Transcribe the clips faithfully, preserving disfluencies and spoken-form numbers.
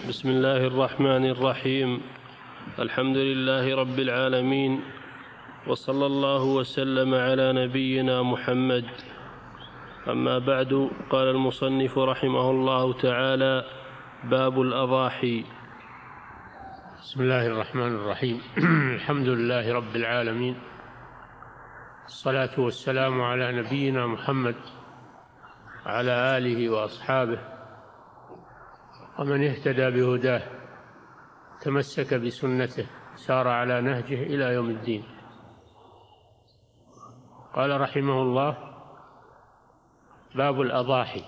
بسم الله الرحمن الرحيم. الحمد لله رب العالمين، وصلى الله وسلم على نبينا محمد. أما بعد، قال المصنف رحمه الله تعالى: باب الأضاحي. بسم الله الرحمن الرحيم. الحمد لله رب العالمين، الصلاة والسلام على نبينا محمد وعلى آله وأصحابه ومن اهتدى بهداه تمسك بسنته سار على نهجه إلى يوم الدين. قال رحمه الله: باب الأضاحي.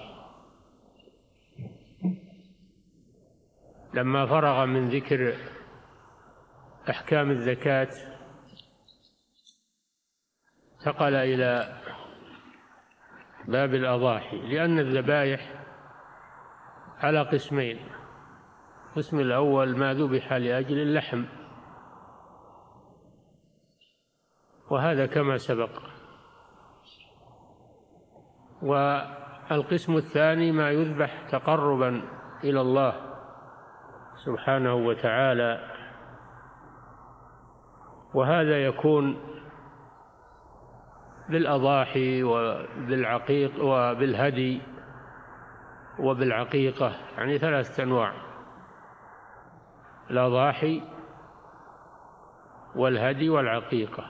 لما فرغ من ذكر أحكام الزكاة انتقل إلى باب الأضاحي، لأن الذبائح على قسمين: القسم الأول ما ذبح لأجل اللحم، وهذا كما سبق، والقسم الثاني ما يذبح تقربا إلى الله سبحانه وتعالى، وهذا يكون بالأضاحي وبالعقيق وبالهدي وبالعقيقة، يعني ثلاثة أنواع: الأضاحي والهدي والعقيقة.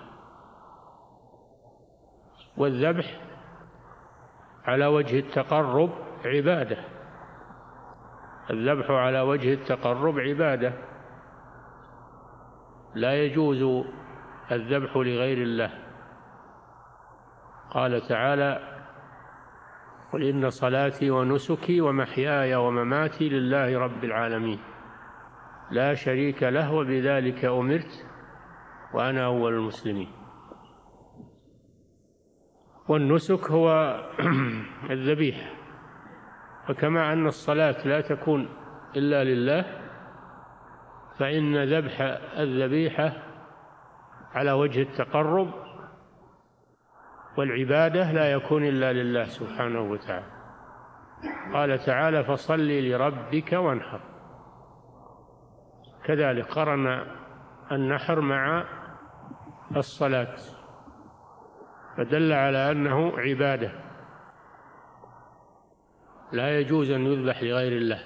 والذبح على وجه التقرب عبادة، الذبح على وجه التقرب عبادة، لا يجوز الذبح لغير الله. قال تعالى: قل إن صلاتي ونسكي ومحياي ومماتي لله رب العالمين لا شريك له وبذلك أمرت وأنا أول المسلمين. والنسك هو الذبيحة، فكما أن الصلاة لا تكون إلا لله، فإن ذبح الذبيحة على وجه التقرب والعبادة لا يكون إلا لله سبحانه وتعالى. قال تعالى: فصل لربك وانحر. كذلك قرن النحر مع الصلاة، فدل على أنه عبادة لا يجوز أن يذبح لغير الله.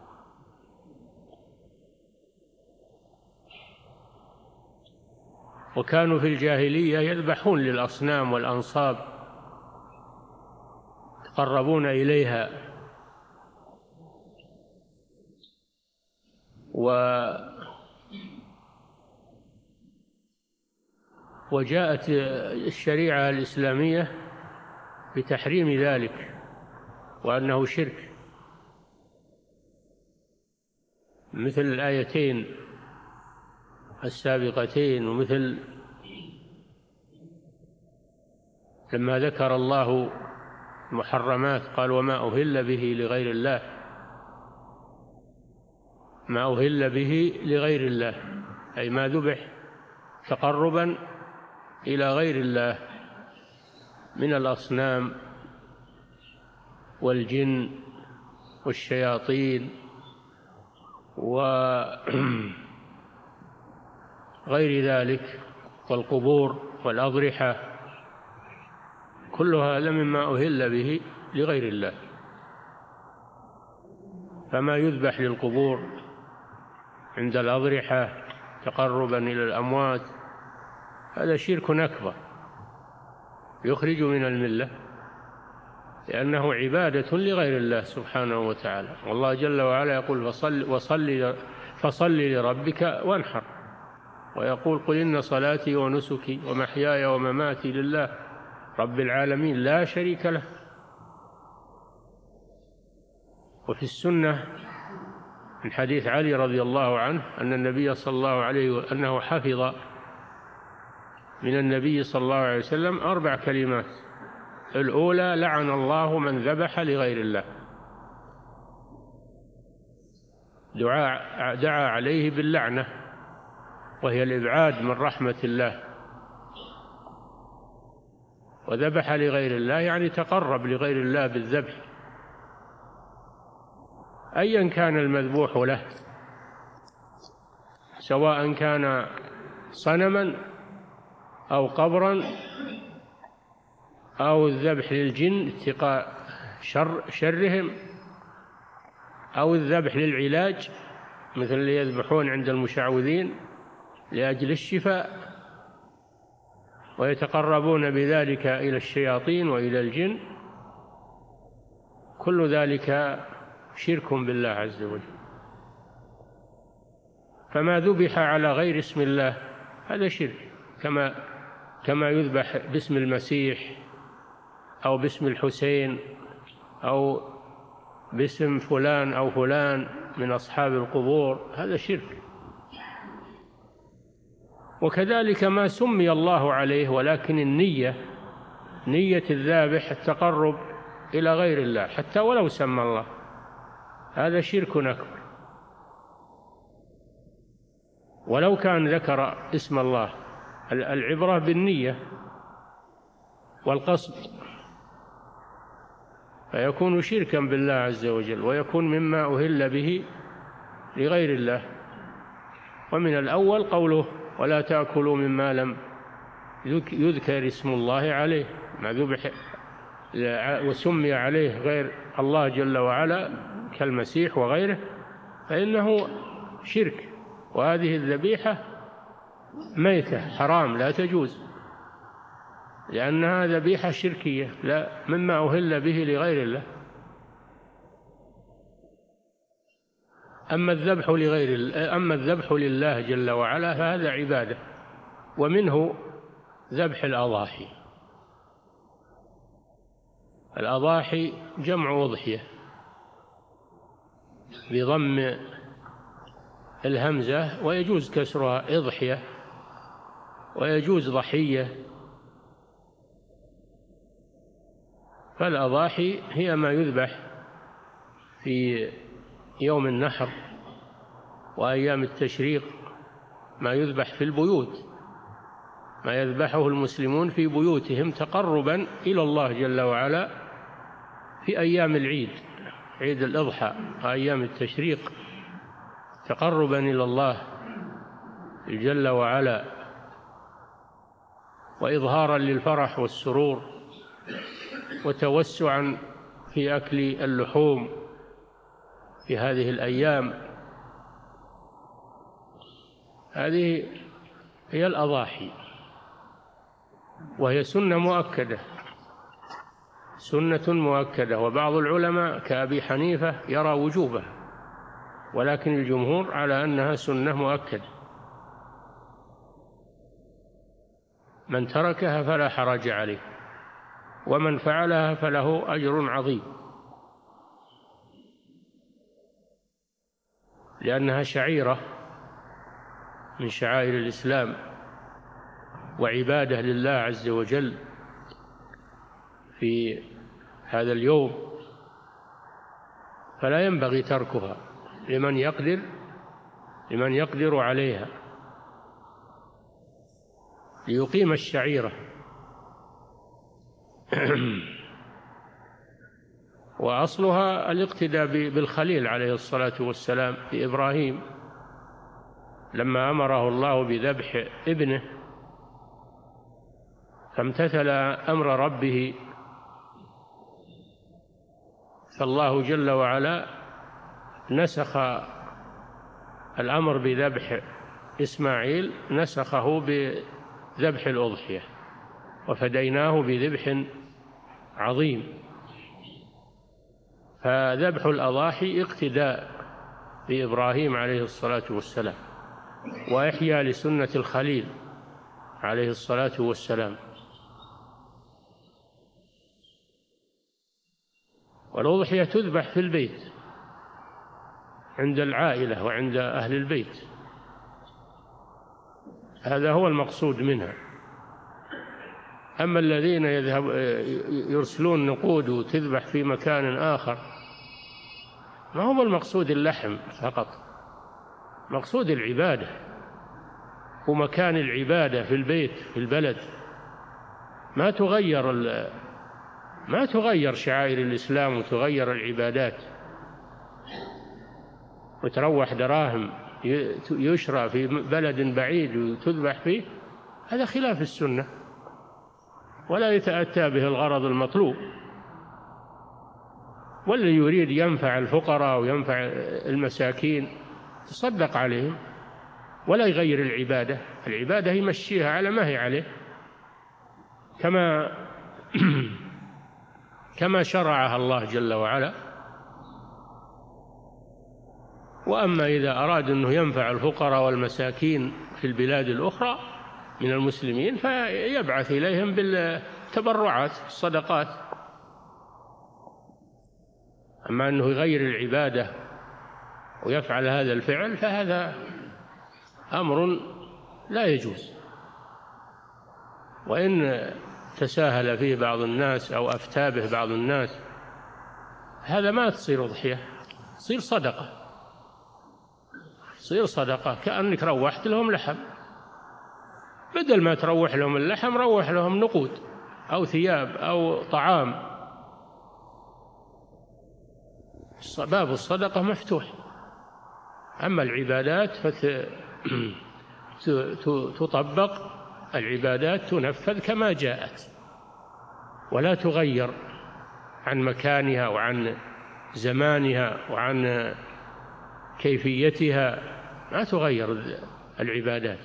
وكانوا في الجاهلية يذبحون للأصنام والأنصاب، يتقربون إليها، و وجاءت الشريعة الإسلامية بتحريم ذلك وأنه شرك، مثل الآيتين السابقتين، ومثل لما ذكر الله المحرمات قال: وما أهل به لغير الله، ما أهل به لغير الله أي ما ذبح تقربا إلى غير الله من الأصنام والجن والشياطين وغير ذلك، والقبور والأضرحة، كل هذا مما أهل به لغير الله. فما يذبح للقبور عند الأضرحة تقربا إلى الأموات هذا شرك أكبر يخرج من الملة، لأنه عبادة لغير الله سبحانه وتعالى. والله جل وعلا يقول: فصل, وصل فصل لربك وانحر، ويقول: قل إن صلاتي ونسكي ومحياي ومماتي لله رب العالمين لا شريك له. وفي السنة من حديث علي رضي الله عنه أن النبي صلى الله عليه وسلم أنه حفظ من النبي صلى الله عليه وسلم أربع كلمات: الأولى: لعن الله من ذبح لغير الله، دعاء دعا عليه باللعنة وهي الإبعاد من رحمة الله، وذبح لغير الله يعني تقرب لغير الله بالذبح، أيا كان المذبوح له سواء كان صنما أو قبرا، أو الذبح للجن اتقاء شر شرهم، أو الذبح للعلاج مثل اللي يذبحون عند المشعوذين لأجل الشفاء ويتقربون بذلك إلى الشياطين وإلى الجن، كل ذلك شرك بالله عز وجل. فما ذبح على غير اسم الله هذا شرك، كما كما يذبح باسم المسيح أو باسم الحسين أو باسم فلان أو فلان من أصحاب القبور، هذا شرك. وكذلك ما سمي الله عليه ولكن النية نية الذابح التقرب إلى غير الله حتى ولو سمى الله، هذا شرك أكبر. ولو كان ذكر اسم الله، العبرة بالنية والقصد، فيكون شركا بالله عز وجل ويكون مما أهل به لغير الله. ومن الأول قوله ولا تأكلوا مما لم يذكر اسم الله عليه، ما ذبح وسمي عليه غير الله جل وعلا كالمسيح وغيره فإنه شرك، وهذه الذبيحة ميتة حرام لا تجوز، لأنها ذبيحة شركية لا مما أهل به لغير الله. أما الذبح لغير أما الذبح لله جل وعلا فهذا عبادة، ومنه ذبح الأضاحي. الأضاحي جمع أضحية بضم الهمزة، ويجوز كسرها إضحية، ويجوز ضحية. فالأضاحي هي ما يذبح في يوم النحر وأيام التشريق، ما يذبح في البيوت، ما يذبحه المسلمون في بيوتهم تقربا إلى الله جل وعلا في أيام العيد، عيد الأضحى وأيام التشريق، تقربا إلى الله جل وعلا وإظهارا للفرح والسرور وتوسعا في أكل اللحوم في هذه الأيام. هذه هي الأضاحي، وهي سنة مؤكدة سنة مؤكدة وبعض العلماء كأبي حنيفة يرى وجوبها، ولكن الجمهور على أنها سنة مؤكدة، من تركها فلا حرج عليه، ومن فعلها فله أجر عظيم، لأنها شعيرة من شعائر الإسلام وعبادة لله عز وجل في هذا اليوم، فلا ينبغي تركها لمن يقدر لمن يقدر عليها ليقيم الشعيرة. وأصلها الاقتداء بالخليل عليه الصلاة والسلام بإبراهيم لما أمره الله بذبح ابنه فامتثل أمر ربه، فالله جل وعلا نسخ الأمر بذبح إسماعيل، نسخه بذبح الأضحية، وفديناه بذبح عظيم. فذبح الأضاحي اقتداء بإبراهيم عليه الصلاة والسلام، وإحياء لسنة الخليل عليه الصلاة والسلام. والأضحية تذبح في البيت عند العائلة وعند أهل البيت، هذا هو المقصود منها. أما الذين يذهب يرسلون نقود وتذبح في مكان آخر، ما هو المقصود اللحم فقط، مقصود العبادة ومكان العبادة في البيت في البلد، ما تغير ما تغير شعائر الإسلام وتغير العبادات وتروح دراهم يشرى في بلد بعيد وتذبح فيه، هذا خلاف السنة ولا يتأتى به الغرض المطلوب. والذي يريد ينفع الفقراء وينفع المساكين تصدق عليهم ولا يغير العبادة. العبادة يمشيها على ما هي عليه كما كما شرعها الله جل وعلا. وأما إذا أراد أنه ينفع الفقراء والمساكين في البلاد الأخرى من المسلمين فيبعث إليهم بالتبرعات الصدقات. أما أنه يغير العبادة ويفعل هذا الفعل فهذا أمر لا يجوز. وإن تساهل فيه بعض الناس أو أفتى به بعض الناس هذا ما تصير أضحية، تصير صدقة، تصير صدقة كأنك روحت لهم لحم، بدل ما تروح لهم اللحم روح لهم نقود أو ثياب أو طعام. باب الصدقة مفتوح. أما العبادات فتطبق، العبادات تنفذ كما جاءت ولا تغير عن مكانها وعن زمانها وعن كيفيتها، ما تغير العبادات.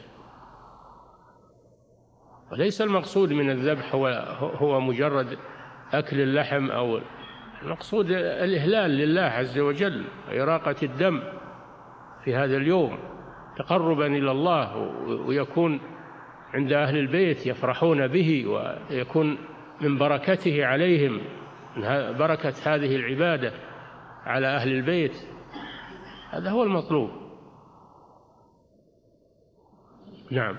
وليس المقصود من الذبح هو هو مجرد أكل اللحم، أو المقصود الإهلال لله عز وجل، إراقة الدم في هذا اليوم تقربا إلى الله، ويكون عند أهل البيت يفرحون به ويكون من بركته عليهم، من بركة هذه العبادة على أهل البيت. هذا هو المطلوب. نعم.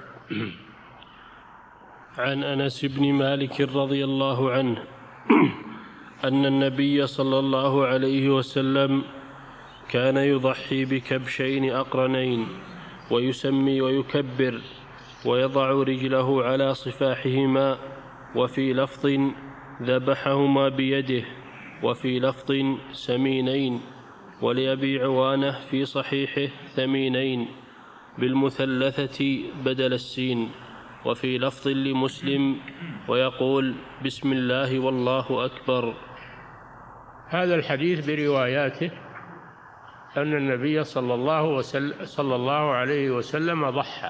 عن أنس بن مالك رضي الله عنه أن النبي صلى الله عليه وسلم كان يضحي بكبشين أقرنين ويسمي ويكبر ويضع رجله على صفاحهما، وفي لفظ ذبحهما بيده، وفي لفظ سمينين، ولأبي عوانة في صحيحه ثمينين بالمثلثة بدل السين، وفي لفظ لمسلم ويقول بسم الله والله أكبر. هذا الحديث برواياته أن النبي صلى الله, وسلم صلى الله عليه وسلم ضحى،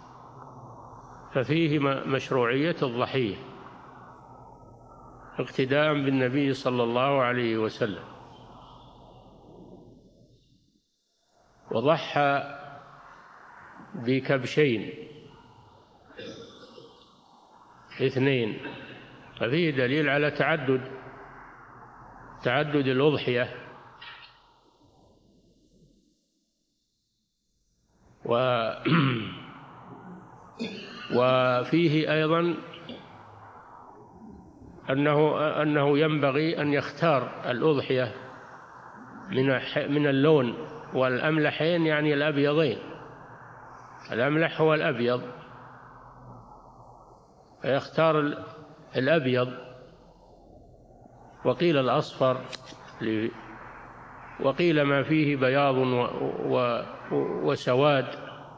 ففيه مشروعية الضحية اقتداء بالنبي صلى الله عليه وسلم. وضحى بكبشين اثنين، ففيه دليل على تعدد تعدد الأضحية. و وفيه أيضا أنه أنه ينبغي أن يختار الأضحية من من اللون والأملحين، يعني الأبيضين. الأملح هو الأبيض، فيختار الأبيض، وقيل الأصفر، وقيل ما فيه بياض وسواد،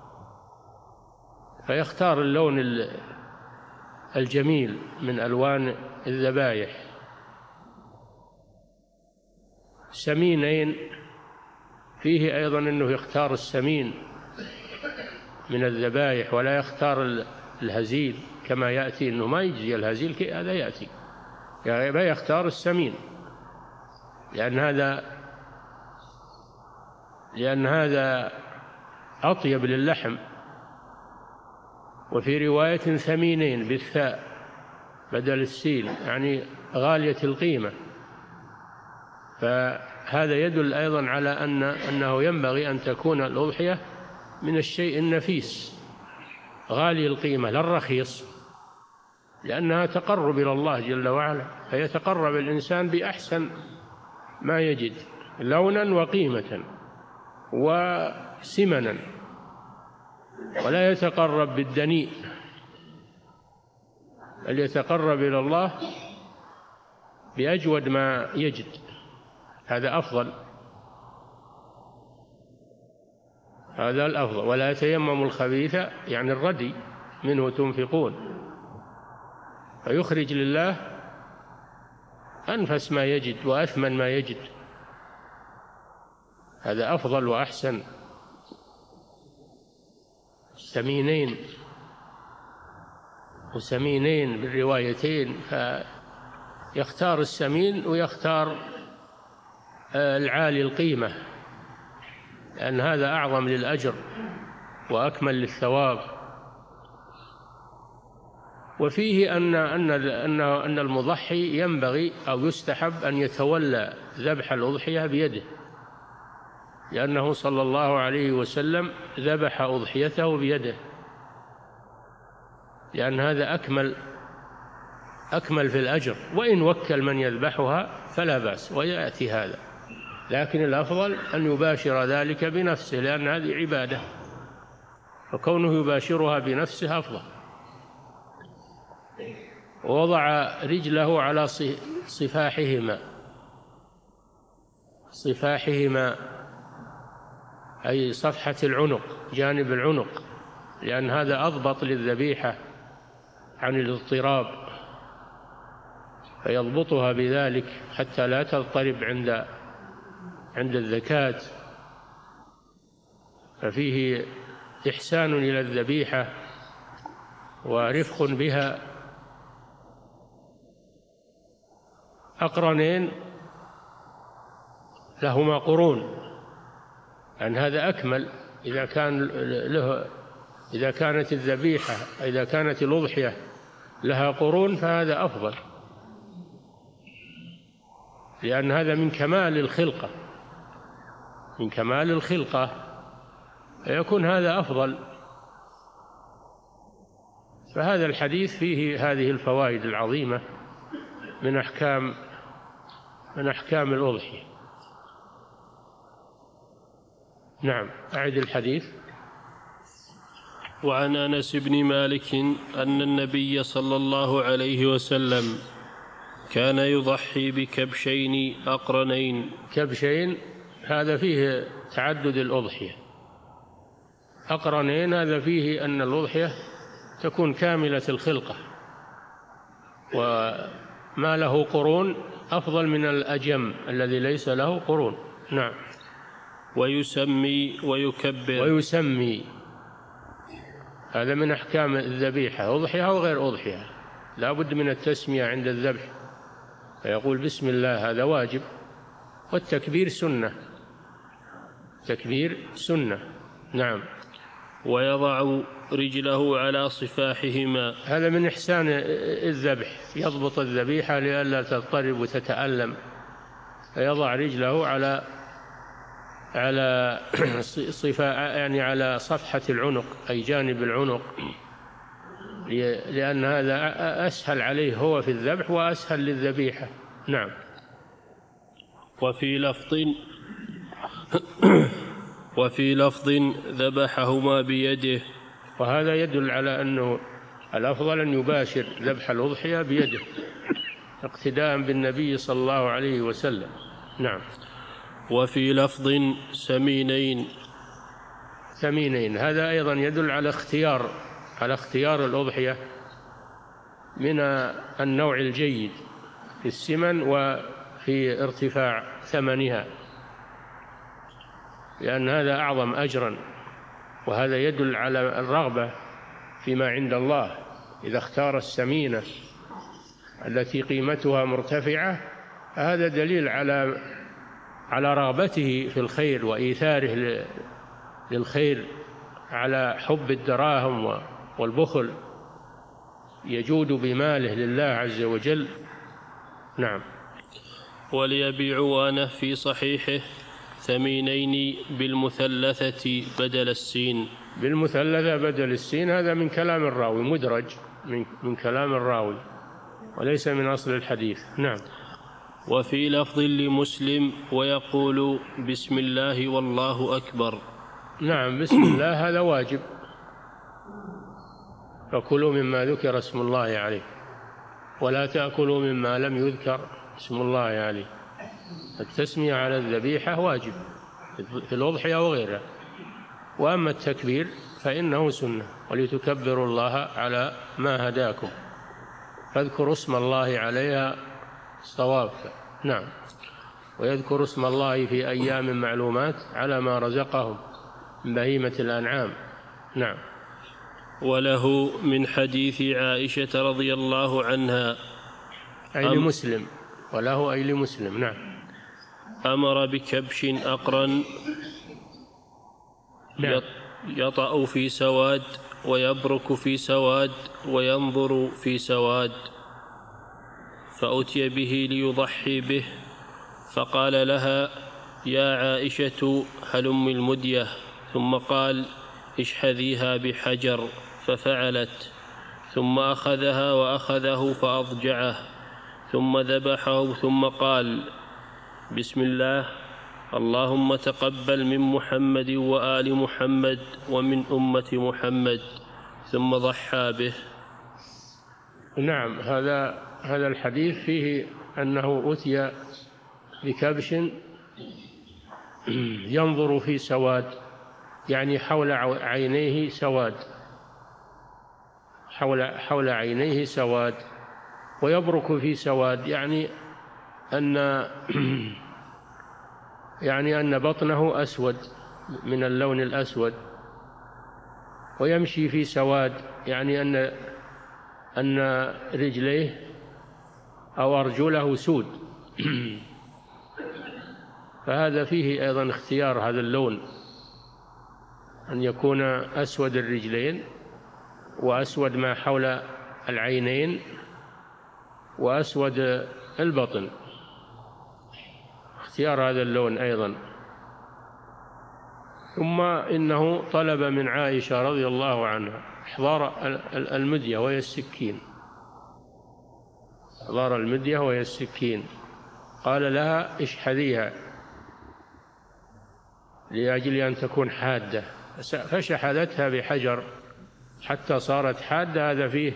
فيختار اللون الجميل من ألوان الذبائح. سمينين، فيه أيضا أنه يختار السمين من الذبائح ولا يختار الهزيل كما يأتي، أنه ما يجزي الهزيل، هذا يأتي يعني يختار السمين، لأن هذا لأن هذا أطيب للحم. وفي رواية ثمينين بالثاء بدل السين، يعني غالية القيمة، فهذا يدل أيضا على أن أنه ينبغي أن تكون الأضحية من الشيء النفيس غالي القيمة لا الرخيص، لأنها تقرب إلى الله جل وعلا، فيتقرب الإنسان بأحسن ما يجد لونا وقيمة وسمنا، ولا يتقرب بالدنيء، بل يتقرب إلى الله بأجود ما يجد، هذا أفضل. هذا الأفضل. ولا يتيمم الخبيث يعني الردي منه تنفقون، فيخرج لله أنفس ما يجد وأثمن ما يجد، هذا أفضل وأحسن. سمينين وسمينين بالروايتين، فيختار السمين ويختار العالي القيمة، لأن هذا أعظم للأجر وأكمل للثواب. وفيه أن أن أن أن المضحي ينبغي أو يستحب أن يتولى ذبح الأضحية بيده، لأنه صلى الله عليه وسلم ذبح أضحيته بيده، لأن هذا أكمل أكمل في الأجر. وإن وكل من يذبحها فلا بأس ويأتي هذا، لكن الأفضل أن يباشر ذلك بنفسه، لأن هذه عبادة، فكونه يباشرها بنفسه أفضل. ووضع رجله على صفاحهما، صفاحهما أي صفحة العنق، جانب العنق، لأن هذا أضبط للذبيحة عن الاضطراب، فيضبطها بذلك حتى لا تضطرب عند عند الذكاة. ففيه إحسان إلى الذبيحة ورفق بها. أقرنين لهما قرون، لأن هذا أكمل. إذا كان له إذا كانت الذبيحة إذا كانت الأضحية لها قرون فهذا أفضل، لأن هذا من كمال الخلقة، من كمال الخلقة، فيكون هذا أفضل. فهذا الحديث فيه هذه الفوائد العظيمة من أحكام من أحكام الأضحية. نعم، أعد الحديث. وعن أنس بن مالك أن النبي صلى الله عليه وسلم كان يضحي بكبشين أقرنين. كبشين هذا فيه تعدد الأضحية، أقرنين هذا فيه أن الأضحية تكون كاملة الخلقة، وما له قرون أفضل من الأجم الذي ليس له قرون. نعم. ويسمي ويكبر. ويسمي هذا من أحكام الذبيحة، أضحية وغير أضحية، لا بد من التسمية عند الذبح، فيقول بسم الله، هذا واجب. والتكبير سنة، تكبير سنة. نعم. ويضع رجله على صفاحهما، هذا من إحسان الذبح، يضبط الذبيحة لئلا تضطرب وتتألم، فيضع رجله على على صفا يعني على صفحة العنق أي جانب العنق، لأن هذا أسهل عليه هو في الذبح وأسهل للذبيحة. نعم. وفي لفظ وفي لفظ ذبحهما بيده. وهذا يدل على أنه الأفضل أن يباشر ذبح الأضحية بيده اقتداء بالنبي صلى الله عليه وسلم. نعم. وفي لفظ سمينين. سمينين هذا أيضا يدل على اختيار على اختيار الأضحية من النوع الجيد في السمن وفي ارتفاع ثمنها، لأن هذا أعظم أجرا، وهذا يدل على الرغبة فيما عند الله. إذا اختار السمينة التي قيمتها مرتفعة هذا دليل على على رغبته في الخير وإيثاره للخير على حب الدراهم والبخل، يجود بماله لله عز وجل. نعم. وليبي عوانة في صحيحه ثمينين بالمثلثة بدل السين. بالمثلثة بدل السين هذا من كلام الراوي، مدرج من, من كلام الراوي وليس من أصل الحديث. نعم. وفي لفظ لمسلم ويقول بسم الله والله أكبر. نعم، بسم الله هذا واجب، فكلوا مما ذكر اسم الله عليه ولا تأكلوا مما لم يذكر اسم الله عليه. التسمية على الذبيحة واجب في الأضحية وغيرها، وأما التكبير فإنه سنة، ولتكبروا الله على ما هداكم، فاذكروا اسم الله عليها صواب. نعم. ويذكر اسم الله في أيام معلومات على ما رزقهم من بهيمة الأنعام. نعم. وله من حديث عائشة رضي الله عنها أي لمسلم، وله أي لمسلم. نعم. أمر بكبش أقرن نعم. يطأ في سواد ويبرك في سواد وينظر في سواد، فأتي به ليضحي به، فقال لها: يا عائشة هلم المدية، ثم قال: اشحذيها بحجر، ففعلت، ثم أخذها وأخذه فأضجعه، ثم ذبحه، ثم قال: بسم الله، اللهم تقبل من محمد وآل محمد ومن أمة محمد، ثم ضحى به. نعم. هذا هذا الحديث فيه أنه أتي بكبش ينظر في سواد، يعني حول عينيه سواد، حول حول عينيه سواد، ويبرك في سواد، يعني أن يعني أن بطنه أسود من اللون الأسود، ويمشي في سواد، يعني أن أن رجليه أو أرجله سود. فهذا فيه أيضا اختيار هذا اللون، أن يكون أسود الرجلين وأسود ما حول العينين وأسود البطن، اختيار هذا اللون أيضا. ثم إنه طلب من عائشة رضي الله عنها إحضار المدية وهي السكين، إحضار المدية وهي السكين، قال لها: اشحذيها، لأجل أن تكون حادة، فشحذتها بحجر حتى صارت حادة. هذا فيه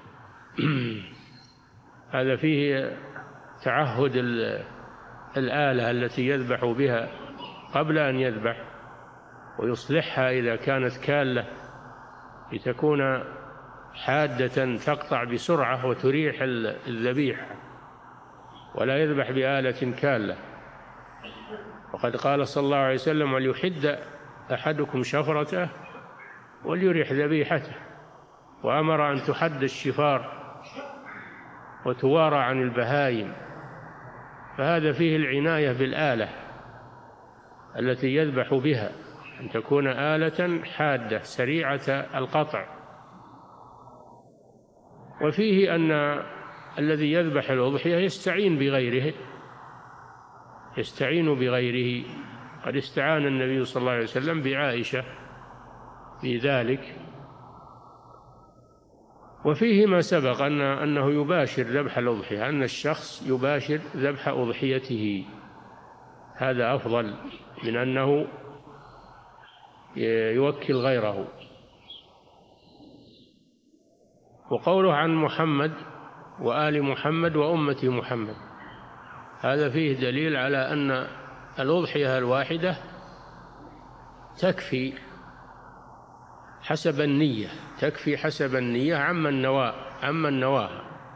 هذا فيه تعهد الآلة التي يذبح بها قبل أن يذبح، ويصلحها إذا كانت كالة لتكون حادة تقطع بسرعة وتريح الذبيحة، ولا يذبح بآلة كالة. وقد قال صلى الله عليه وسلم: وليحد أحدكم شفرته وليريح ذبيحته، وأمر أن تحد الشفار وتوارى عن البهائم. فهذا فيه العناية بالآلة التي يذبح بها، أن تكون آلة حادة سريعة القطع. وفيه أن الذي يذبح الأضحية يستعين بغيره، يستعين بغيره. قد استعان النبي صلى الله عليه وسلم بعائشة في ذلك. وفيه ما سبق أن أنه يباشر ذبح الأضحية، أن الشخص يباشر ذبح أضحيته، هذا أفضل من أنه يوكل غيره. وقوله عن محمد وآل محمد وأمة محمد، هذا فيه دليل على أن الأضحية الواحدة تكفي حسب النية، تكفي حسب النية عما النواة عما النواة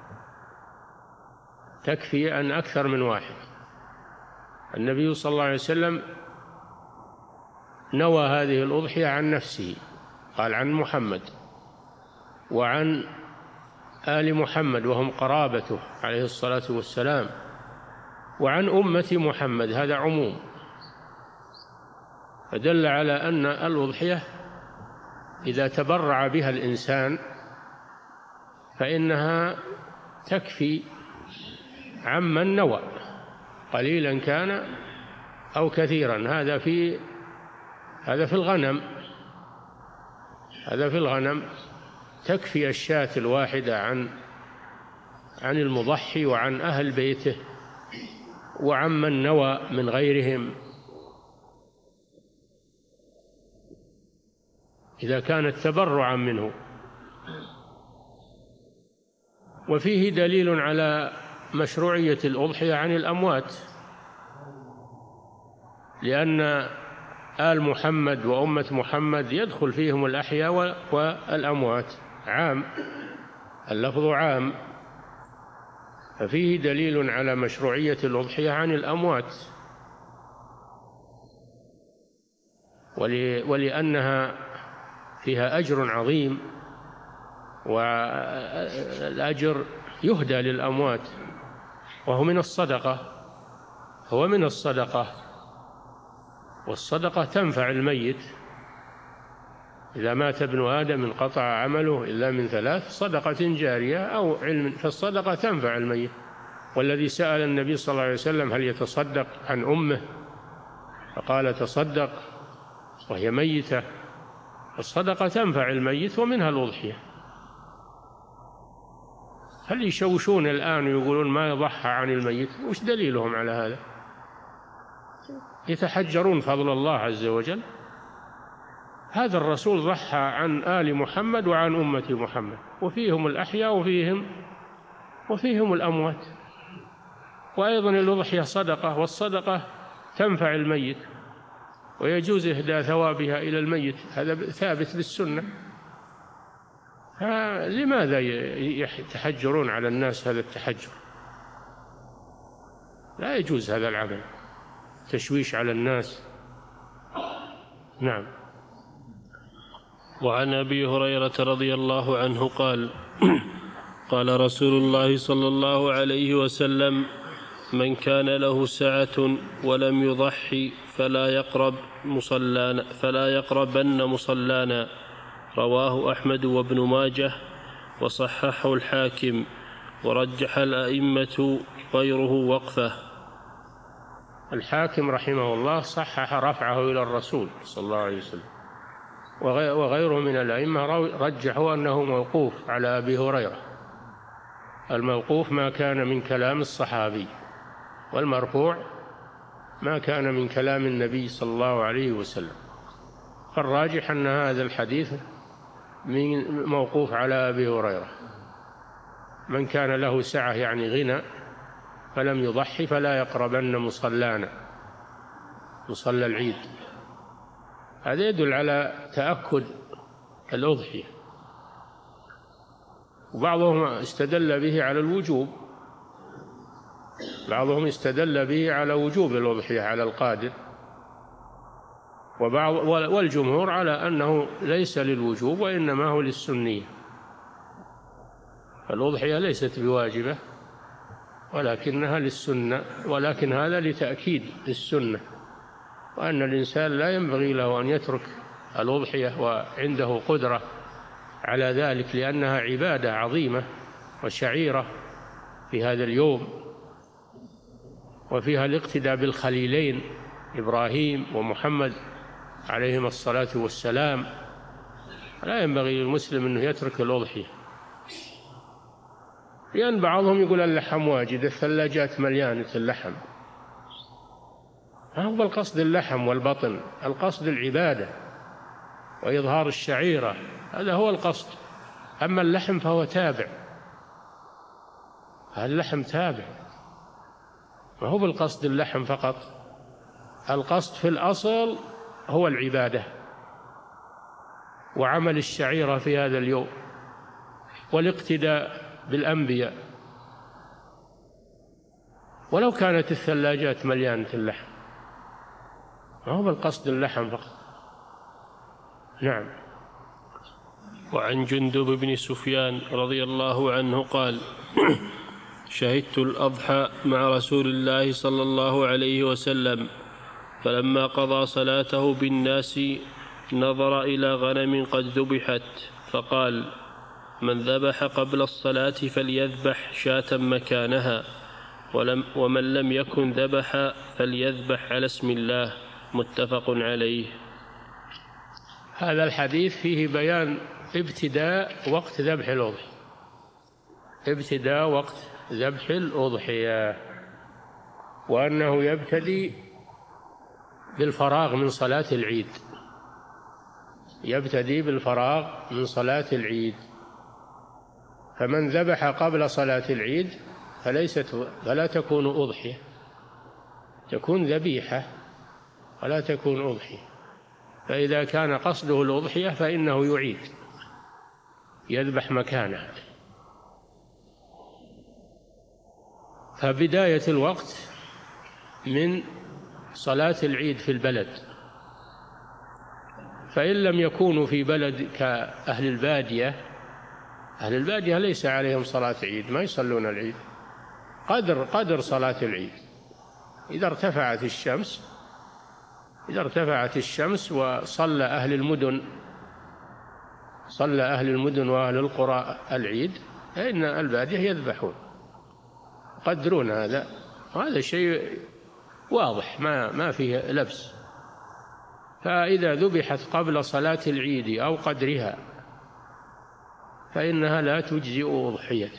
تكفي أن أكثر من واحد. النبي صلى الله عليه وسلم نوى هذه الأضحية عن نفسه، قال: عن محمد وعن آل محمد وهم قرابته عليه الصلاة والسلام، وعن أمة محمد، هذا عموم. فدل على أن الأضحية إذا تبرع بها الإنسان فإنها تكفي عمن نوى، قليلا كان أو كثيرا. هذا في هذا في الغنم هذا في الغنم تكفي الشاة الواحدة عن عن المضحي وعن أهل بيته وعمن نوى من غيرهم، إذا كانت تبرعا منه. وفيه دليل على مشروعية الأضحية عن الأموات، لأن آل محمد وأمة محمد يدخل فيهم الأحياء والأموات، عام، اللفظ عام، ففيه دليل على مشروعية الأضحية عن الأموات، ولأنها فيها أجر عظيم، والأجر يهدى للأموات، وهو من الصدقة، هو من الصدقة، والصدقة تنفع الميت. إذا مات ابن آدم انقطع عمله إلا من ثلاث: صدقة جارية أو علم، فالصدقة تنفع الميت. والذي سأل النبي صلى الله عليه وسلم هل يتصدق عن أمه، فقال: تصدق وهي ميتة. الصدقة تنفع الميت ومنها الأضحية. هل يشوشون الآن ويقولون ما يضحى عن الميت؟ وش دليلهم على هذا؟ يتحجرون فضل الله عز وجل. هذا الرسول ضحى عن آل محمد وعن أمة محمد، وفيهم الأحياء وفيهم وفيهم الأموات. وأيضا الأضحية صدقة، والصدقة تنفع الميت ويجوز إهداء ثوابها إلى الميت، هذا ثابت بالسنة. لماذا يتحجرون على الناس هذا التحجر؟ لا يجوز هذا العمل، تشويش على الناس. نعم. وعن أبي هريرة رضي الله عنه قال: قال رسول الله صلى الله عليه وسلم: من كان له سعة ولم يضحي فلا يقرب مصلانا فلا يقربن مصلانا. رواه أحمد وابن ماجه وصححه الحاكم، ورجح الأئمة غيره وقفه. الحاكم رحمه الله صحح رفعه إلى الرسول صلى الله عليه وسلم، وغيره من الأئمة رجحوا أنه موقوف على أبي هريرة. الموقوف ما كان من كلام الصحابي، والمرفوع ما كان من كلام النبي صلى الله عليه وسلم. فالراجح أن هذا الحديث من موقوف على أبي هريرة: من كان له سعة يعني غنى فلم يضحي فلا يقربن مصلانا، مصلى العيد. هذا يدل على تأكد الأضحية. وبعضهم استدل به على الوجوب، بعضهم استدل به على وجوب الأضحية على القادر، وبعض والجمهور على أنه ليس للوجوب وإنما هو للسنية. الأضحية ليست بواجبة ولكنها للسنة، ولكن هذا لتأكيد السنة، وأن الإنسان لا ينبغي له أن يترك الأضحية وعنده قدرة على ذلك، لأنها عبادة عظيمة وشعيرة في هذا اليوم، وفيها الاقتداء بالخليلين إبراهيم ومحمد عليهما الصلاة والسلام. لا ينبغي للمسلم أنه يترك الأضحية، لأن بعضهم يقول اللحم واجد، الثلاجات مليانة اللحم. ما هو القصد اللحم والبطن، القصد العبادة وإظهار الشعيرة، هذا هو القصد. أما اللحم فهو تابع، اللحم تابع، ما هو بالقصد اللحم فقط. القصد في الأصل هو العبادة وعمل الشعيرة في هذا اليوم والاقتداء بالأنبياء. ولو كانت الثلاجات مليانة اللحم، ما هو بالقصد اللحم فقط. نعم. وعن جندب بن سفيان رضي الله عنه قال: شهدت الأضحى مع رسول الله صلى الله عليه وسلم، فلما قضى صلاته بالناس نظر إلى غنم قد ذبحت فقال: من ذبح قبل الصلاة فليذبح شاة مكانها، ولم ومن لم يكن ذبح فليذبح على اسم الله. متفق عليه. هذا الحديث فيه بيان ابتداء وقت ذبح الأضحية، ابتداء وقت ذبح الأضحية، وأنه يبتدي بالفراغ من صلاة العيد، يبتدي بالفراغ من صلاة العيد. فمن ذبح قبل صلاة العيد فليست فلا تكون أضحية، تكون ذبيحة ولا تكون أضحية. فإذا كان قصده الأضحية فإنه يعيد يذبح مكانها. فبداية الوقت من صلاة العيد في البلد، فإن لم يكونوا في بلد كأهل البادية، أهل البادية ليس عليهم صلاة عيد، ما يصلون العيد قدر قدر صلاة العيد. إذا ارتفعت الشمس إذا ارتفعت الشمس وصلى أهل المدن صلى أهل المدن وأهل القرى العيد، فإن البادية يذبحون يقدرون هذا، وهذا شيء واضح ما ما فيه لبس. فإذا ذبحت قبل صلاة العيد أو قدرها فإنها لا تجزئ أضحية.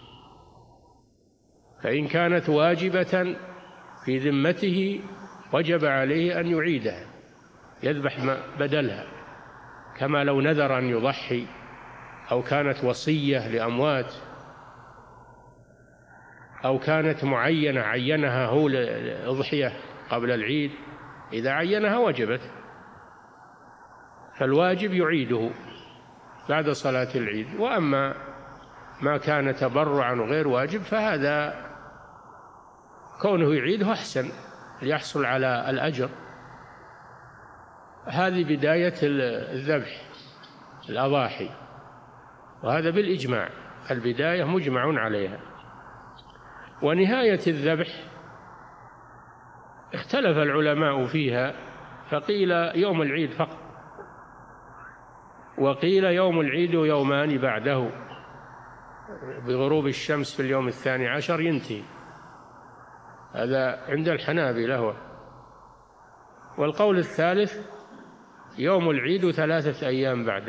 فإن كانت واجبة في ذمته وجب عليه أن يعيدها، يذبح بدلها، كما لو نذر أن يضحي أو كانت وصية لأموات أو كانت معينة عينها هو الأضحية قبل العيد، إذا عينها وجبت، فالواجب يعيده بعد صلاة العيد. وأما ما كان تبرعا وغير واجب فهذا كونه يعيده أحسن ليحصل على الأجر. هذه بداية الذبح الأضاحي، وهذا بالإجماع، البداية مجمع عليها. ونهاية الذبح اختلف العلماء فيها، فقيل يوم العيد فقط، وقيل يوم العيد ويومان بعده بغروب الشمس في اليوم الثاني عشر ينتهي، هذا عند الحنابلة. والقول الثالث يوم العيد وثلاثة أيام بعده،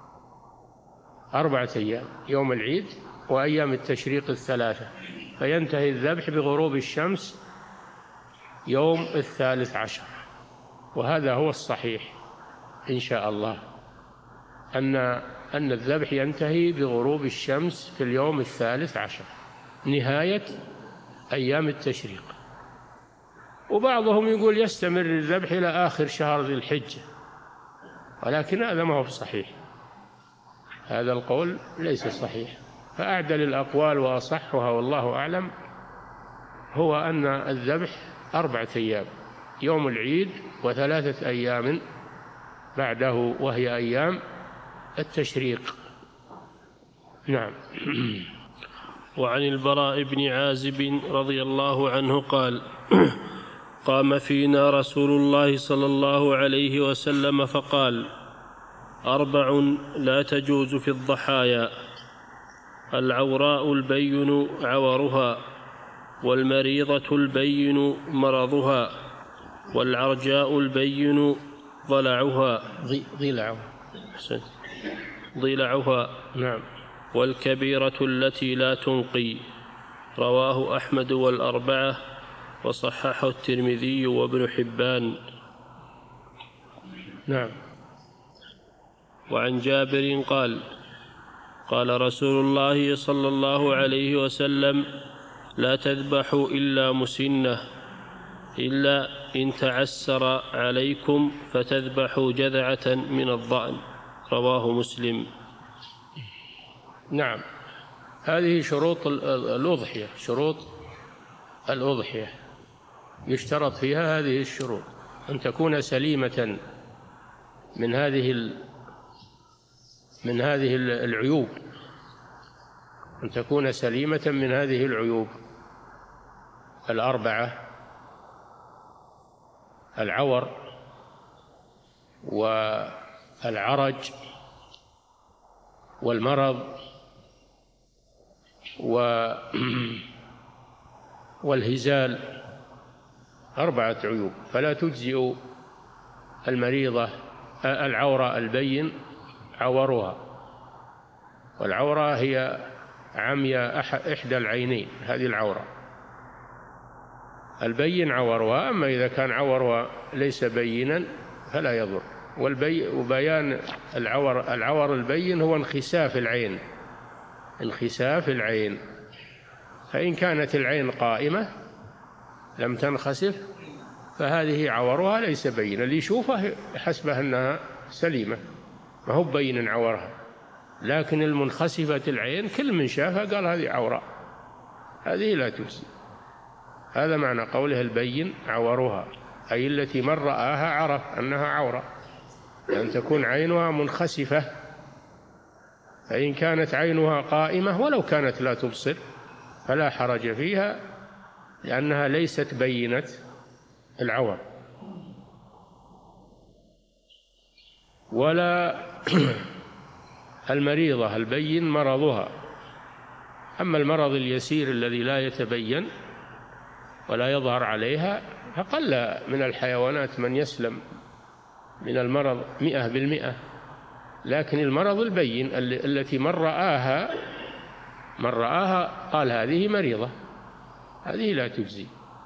أربعة أيام، يوم العيد وأيام التشريق الثلاثة، فينتهي الذبح بغروب الشمس يوم الثالث عشر. وهذا هو الصحيح إن شاء الله، أن أن الذبح ينتهي بغروب الشمس في اليوم الثالث عشر، نهاية أيام التشريق. وبعضهم يقول يستمر الذبح إلى آخر شهر ذي الحجة، ولكن هذا ما هو صحيح، هذا القول ليس صحيح. فأعدل الأقوال وأصحها والله أعلم هو أن الذبح أربعة أيام، يوم العيد وثلاثة أيام بعده وهي أيام التشريق. نعم. وعن البراء بن عازب رضي الله عنه قال: قام فينا رسول الله صلى الله عليه وسلم فقال: أربع لا تجوز في الضحايا: العوراء البين عورها، والمريضة البين مرضها، والعرجاء البين ضلعها ضلعها ضلعها نعم، والكبيرة التي لا تنقي. رواه أحمد والأربعة، وصححه الترمذي وابن حبان. نعم. وعن جابر قال: قال رسول الله صلى الله عليه وسلم: لا تذبحوا إلا مسنة، إلا إن تعسر عليكم فتذبحوا جذعة من الضأن. رواه مسلم. نعم. هذه شروط الأضحية، شروط الأضحية يشترط فيها هذه الشروط: أن تكون سليمة من هذه من هذه العيوب، أن تكون سليمة من هذه العيوب الأربعة: العور والعرج والمرض والهزال، أربعة عيوب. فلا تجزئ المريضة العورة البين عورها، والعورة هي عمي أحدى العينين، هذه العورة البين عورها. أما إذا كان عورها ليس بينا فلا يضر. والبي وبيان العور العور البين هو انخساف العين، انخساف فهذه عورها ليس بينا، اللي يشوفه حسبه أنها سليمة، ما هو بين عورها. لكن المنخسفة العين كل من شافها قال هذه عورة، هذه لا تجزي. هذا معنى قوله البين عورها، أي التي من رآها عرف أنها عورة، لأن تكون عينها منخسفة. فإن كانت عينها قائمة ولو كانت لا تبصر فلا حرج فيها، لأنها ليست بينة العور. ولا المريضة البين مرضها. أما المرض اليسير الذي لا يتبين ولا يظهر عليها، فقل من الحيوانات من يسلم من المرض مئة بالمئة. لكن المرض البين التي من رآها من رآها قال هذه مريضة، هذه لا تجزي.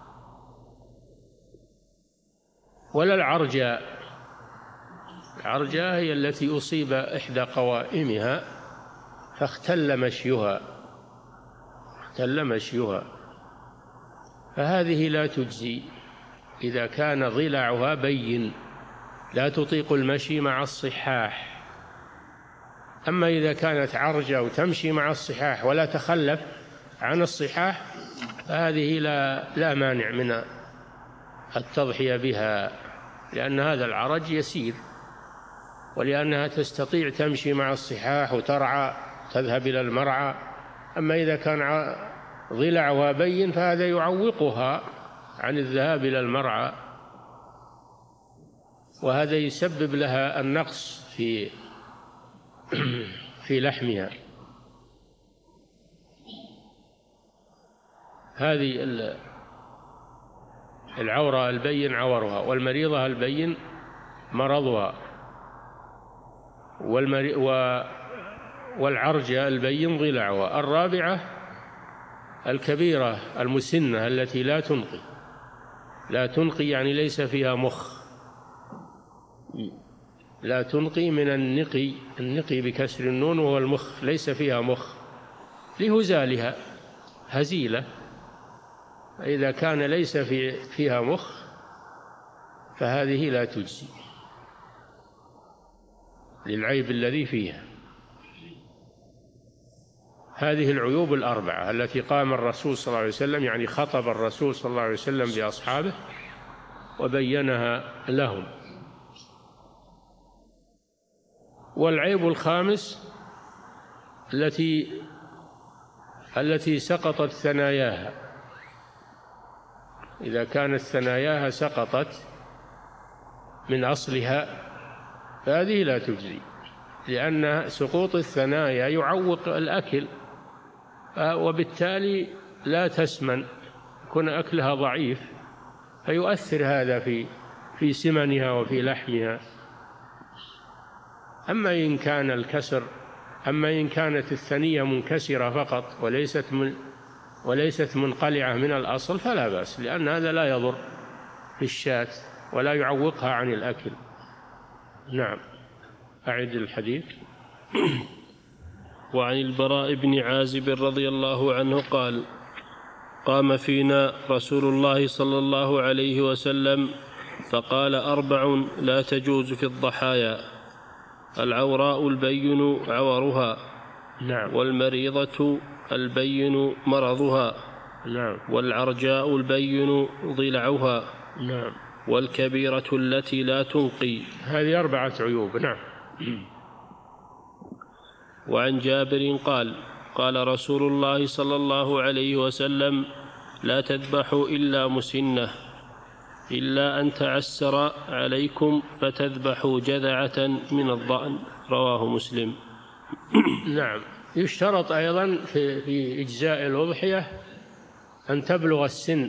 ولا العرجاء. العرجاء هي التي أصيب إحدى قوائمها فاختل مشيها اختل مشيها فهذه لا تجزي إذا كان ضلعها بين لا تطيق المشي مع الصحاح. أما إذا كانت عرجة وتمشي مع الصحاح ولا تخلف عن الصحاح فهذه لا, لا مانع من التضحية بها، لأن هذا العرج يسير، ولأنها تستطيع تمشي مع الصحاح وترعى تذهب إلى المرعى. أما إذا كان ضلعها بين فهذا يعوقها عن الذهاب إلى المرعى، وهذا يسبب لها النقص في في لحمها. هذه العورة البين عورها، والمريضة البين مرضها، والعرجة البين ضلعها. الرابعة الكبيرة المسنة التي لا تنقي. لا تنقي يعني ليس فيها مخ. لا تنقي من النقي، النقي بكسر النون وهو المخ، ليس فيها مخ لهزالها هزيلة. إذا كان ليس في فيها مخ فهذه لا تجزي للعيب الذي فيها. هذه العيوب الأربعة التي قام الرسول صلى الله عليه وسلم، يعني خطب الرسول صلى الله عليه وسلم بأصحابه وبينها لهم. والعيب الخامس التي التي سقطت ثناياها. إذا كانت ثناياها سقطت من أصلها فهذه لا تجزي، لأن سقوط الثنايا يعوق الأكل، وبالتالي لا تسمن، يكون أكلها ضعيف، فيؤثر هذا في في سمنها وفي لحمها. أما إن كان الكسر أما إن كانت الثنية منكسرة فقط وليست من وليست منقلعة من الأصل فلا بأس، لأن هذا لا يضر في الشاة ولا يعوقها عن الأكل. نعم. أعد الحديث. وعن البراء بن عازب رضي الله عنه قال: قام فينا رسول الله صلى الله عليه وسلم فقال: أربع لا تجوز في الضحايا: العوراء البين عورها، نعم. والمريضة البين مرضها، نعم. والعرجاء البين ضلعها، نعم. والكبيرة التي لا تنقي. هذه أربعة عيوب. نعم. وعن جابر قال: قال رسول الله صلى الله عليه وسلم: لا تذبحوا إلا مسنة، إلا أن تعسر عليكم فتذبحوا جذعة من الضأن. رواه مسلم. نعم. يشترط أيضا في, في إجزاء الأضحية أن تبلغ السن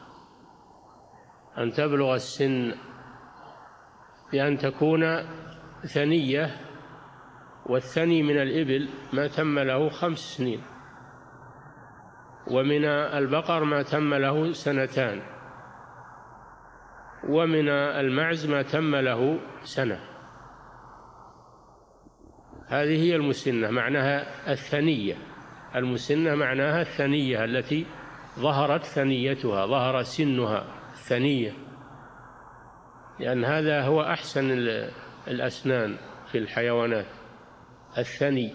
أن تبلغ السن بأن تكون ثنية، والثني من الإبل ما تم له خمس سنين، ومن البقر ما تم له سنتان، ومن المعز ما تم له سنة. هذه هي المسنة، معناها الثنية. المسنة معناها الثنية التي ظهرت ثنيتها، ظهر سنها الثنية. لأن هذا هو أحسن الأسنان في الحيوانات، الثني.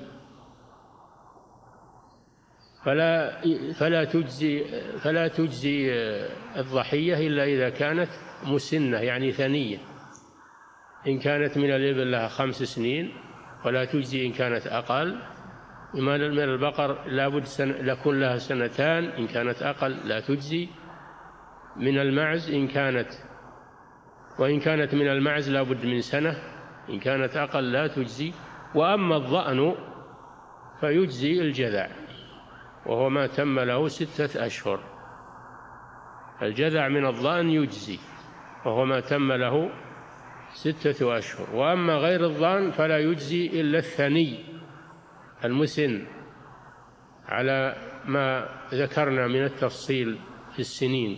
فلا فلا تجزي فلا تجزي الضحية إلا إذا كانت مسنة يعني ثنية. إن كانت من الإبل لها خمس سنين ولا تجزي إن كانت أقل. من البقر لابد يكون لها سنتان، إن كانت أقل لا تجزي. من المعز إن كانت وإن كانت من المعز لابد من سنة، إن كانت أقل لا تجزي. وأما الضأن فيجزي الجذع، وهو ما تم له ستة أشهر. الجذع من الضأن يجزي وهو ما تم له ستة أشهر. وأما غير الضأن فلا يجزي إلا الثني المسن، على ما ذكرنا من التفصيل في السنين.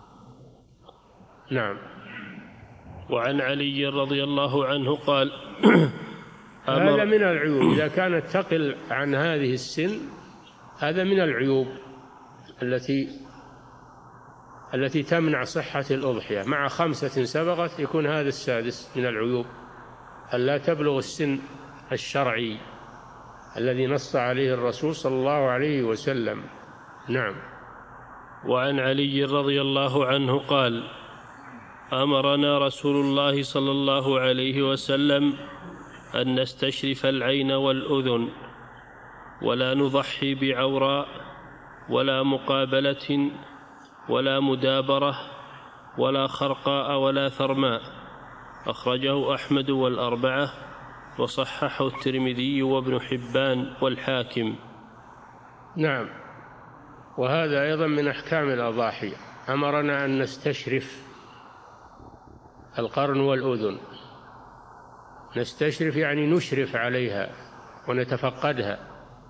نعم. وعن علي رضي الله عنه قال هذا من العيوب، إذا كانت تقل عن هذه السن هذا من العيوب التي التي تمنع صحة الأضحية. مع خمسة سبقت يكون هذا السادس من العيوب، ألا تبلغ السن الشرعي الذي نص عليه الرسول صلى الله عليه وسلم. نعم. وعن علي رضي الله عنه قال أمرنا رسول الله صلى الله عليه وسلم أن نستشرف العين والأذن، ولا نضحي بعوراء ولا مقابلة ولا مدابرة ولا خرقاء ولا ثرماء. أخرجه أحمد والأربعة، وصححه الترمذي وابن حبان والحاكم. نعم. وهذا أيضا من أحكام الأضاحي، أمرنا أن نستشرف القرن والأذن. نستشرف يعني نشرف عليها ونتفقدها.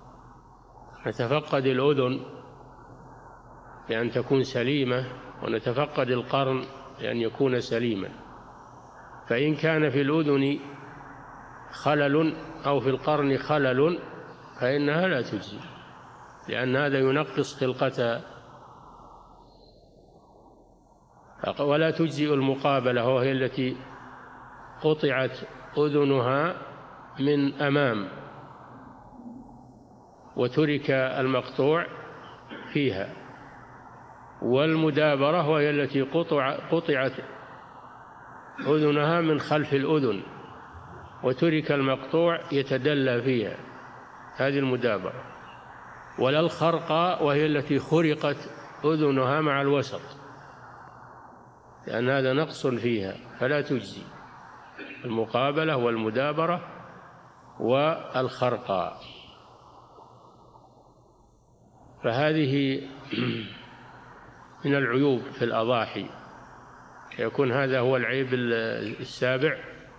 نتفقد الأذن لأن تكون سليمة، ونتفقد القرن لأن يكون سليما. فإن كان في الأذن خلل أو في القرن خلل فإنها لا تجزي، لأن هذا ينقص خلقتها. ولا تجزي المقابلة، وهي التي قطعت أذنها من أمام وترك المقطوع فيها. والمدابرة وهي التي قطع قطعت أذنها من خلف الأذن وترك المقطوع يتدلى فيها، هذه المدابرة. ولا الخرقاء وهي التي خرقت أذنها مع الوسط، لأن هذا نقص فيها فلا تجزي. المقابلة والمدابرة والخرقاء. فهذه من العيوب في الأضاحي، يكون هذا هو العيب السابع.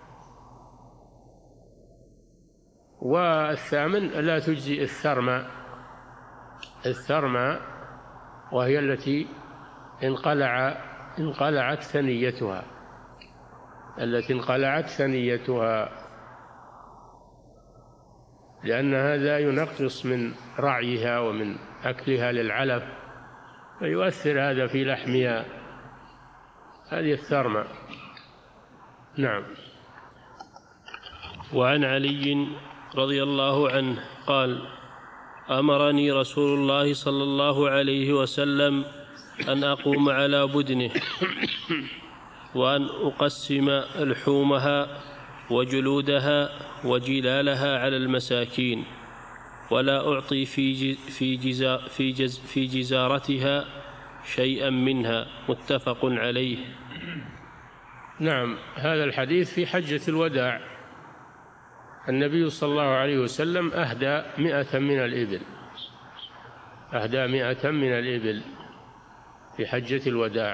والثامن لا تجزي الثرماء. الثرماء وهي التي انقلع انقلعت ثنيتها التي انقلعت ثنيتها لأن هذا ينقص من رعيها ومن أكلها للعلف، فيؤثر هذا في لحمها. هذه الثرماء. نعم. وعن علي رضي الله عنه قال أمرني رسول الله صلى الله عليه وسلم أن أقوم على بدنه وأن أقسم لحومها وجلودها وجلالها على المساكين، ولا أعطي في في جزا في جز في جزارتها شيئا منها. متفق عليه. نعم. هذا الحديث في حجة الوداع، النبي صلى الله عليه وسلم أهدى مئة من الإبل أهدى مئة من الإبل في حجة الوداع،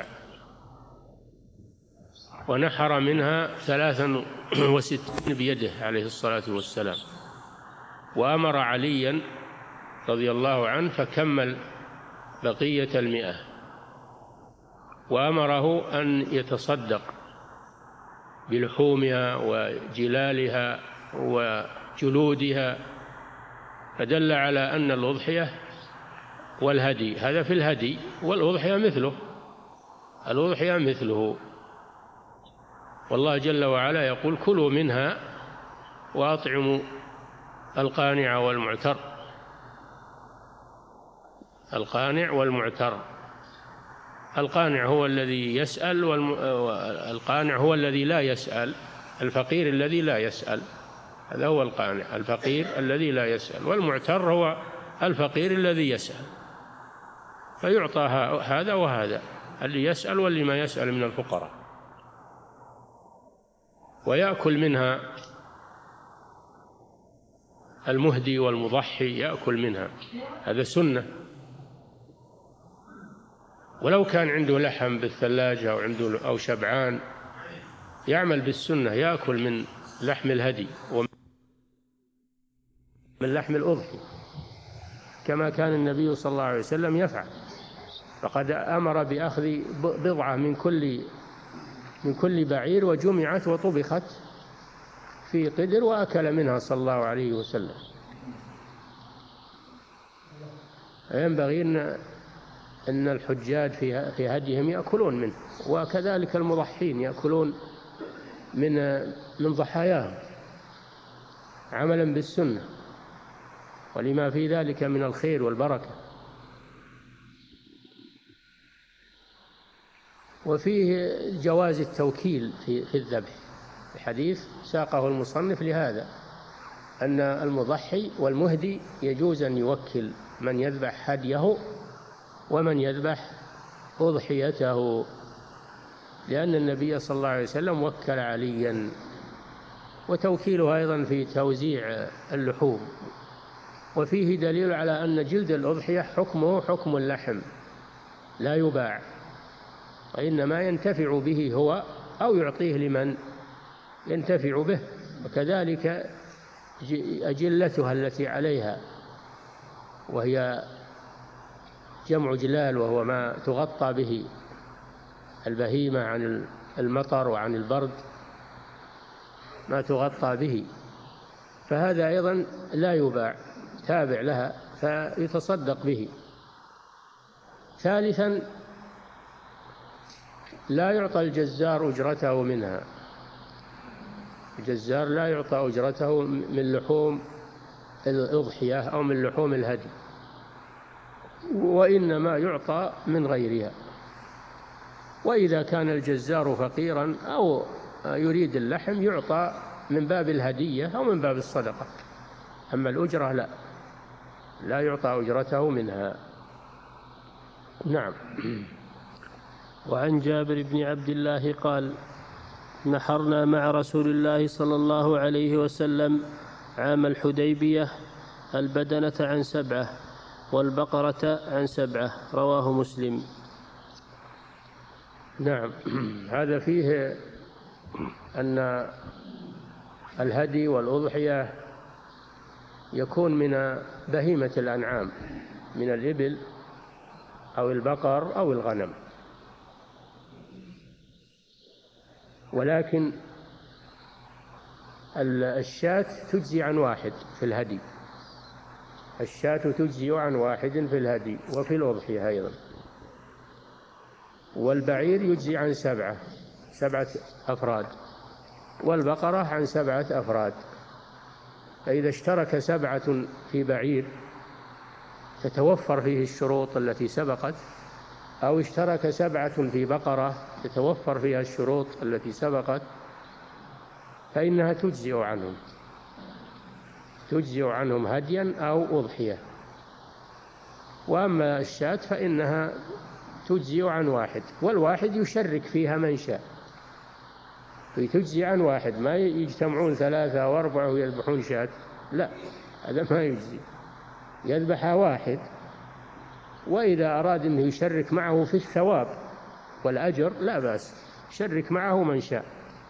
ونحر منها ثلاثا وستين بيده عليه الصلاة والسلام. وأمر عليا رضي الله عنه فكمل بقية المئة، وأمره أن يتصدق بلحومها وجلالها وجلودها، فدل على أن الأضحية والهدي هذا في الهدي، والأضحية مثله الأضحية مثله والله جل وعلا يقول كلوا منها وأطعموا القانع والمعتر. القانع والمعتر، القانع هو الذي يسأل، والقانع هو الذي لا يسأل، الفقير الذي لا يسأل، هذا هو القانع، الفقير الذي لا يسأل، والمعتر هو الفقير الذي يسأل، فيعطى هذا وهذا، اللي يسأل واللي ما يسأل من الفقراء. ويأكل منها المهدي والمضحي، يأكل منها، هذا سنة. ولو كان عنده لحم بالثلاجة أو عنده أو شبعان يعمل بالسنة، يأكل من لحم الهدي ومن لحم الأضحي كما كان النبي صلى الله عليه وسلم يفعل، فقد أمر بأخذ بضعة من كل من كل بعير وجمعت وطبخت في قدر وأكل منها صلى الله عليه وسلم. ينبغي أن الحجاج في هديهم يأكلون منه، وكذلك المضحين يأكلون من من ضحاياهم عملا بالسنة، ولما في ذلك من الخير والبركة. وفيه جواز التوكيل في في الذبح، الحديث ساقه المصنف لهذا، أن المضحي والمهدي يجوز أن يوكل من يذبح هديه ومن يذبح أضحيته، لأن النبي صلى الله عليه وسلم وكل عليا. وتوكيله أيضا في توزيع اللحوم. وفيه دليل على أن جلد الأضحية حكمه حكم اللحم لا يباع، وإنما ينتفع به هو أو يعطيه لمن ينتفع به. وكذلك أجلتها التي عليها، وهي جمع جلال، وهو ما تغطى به البهيمة عن المطر وعن البرد، ما تغطى به، فهذا أيضا لا يباع، تابع لها فيتصدق به. ثالثا لا يعطى الجزار أجرته منها، الجزار لا يعطى أجرته من لحوم الأضحية أو من لحوم الهدي، وإنما يعطى من غيرها. وإذا كان الجزار فقيرا أو يريد اللحم يعطى من باب الهدية أو من باب الصدقة، أما الأجرة لا لا يعطى أجرته منها. نعم. وعن جابر بن عبد الله قال: نحرنا مع رسول الله صلى الله عليه وسلم عام الحديبية البدنة عن سبعة والبقرة عن سبعة، رواه مسلم. نعم. هذا فيه أن الهدي والأضحية يكون من بهيمة الأنعام، من الإبل أو البقر أو الغنم، ولكن الشاة تجزي عن واحد في الهدي، الشاة تجزي عن واحد في الهدي وفي الأضحية أيضا. والبعير يجزي عن سبعة سبعة أفراد، والبقرة عن سبعة أفراد. فإذا اشترك سبعة في بعير تتوفر فيه الشروط التي سبقت، أو اشترك سبعة في بقرة تتوفر فيها الشروط التي سبقت، فإنها تجزئ عنهم تجزئ عنهم هديا أو أضحية. وأما الشاة فإنها تجزئ عن واحد، والواحد يشرك فيها من شاء، تجزئ عن واحد، ما يجتمعون ثلاثة وأربعة ويذبحون شاة، لا، هذا ما يجزي، يذبحها واحد. وإذا أراد أنه يشرك معه في الثواب والأجر لا بأس، يشرك معه من شاء،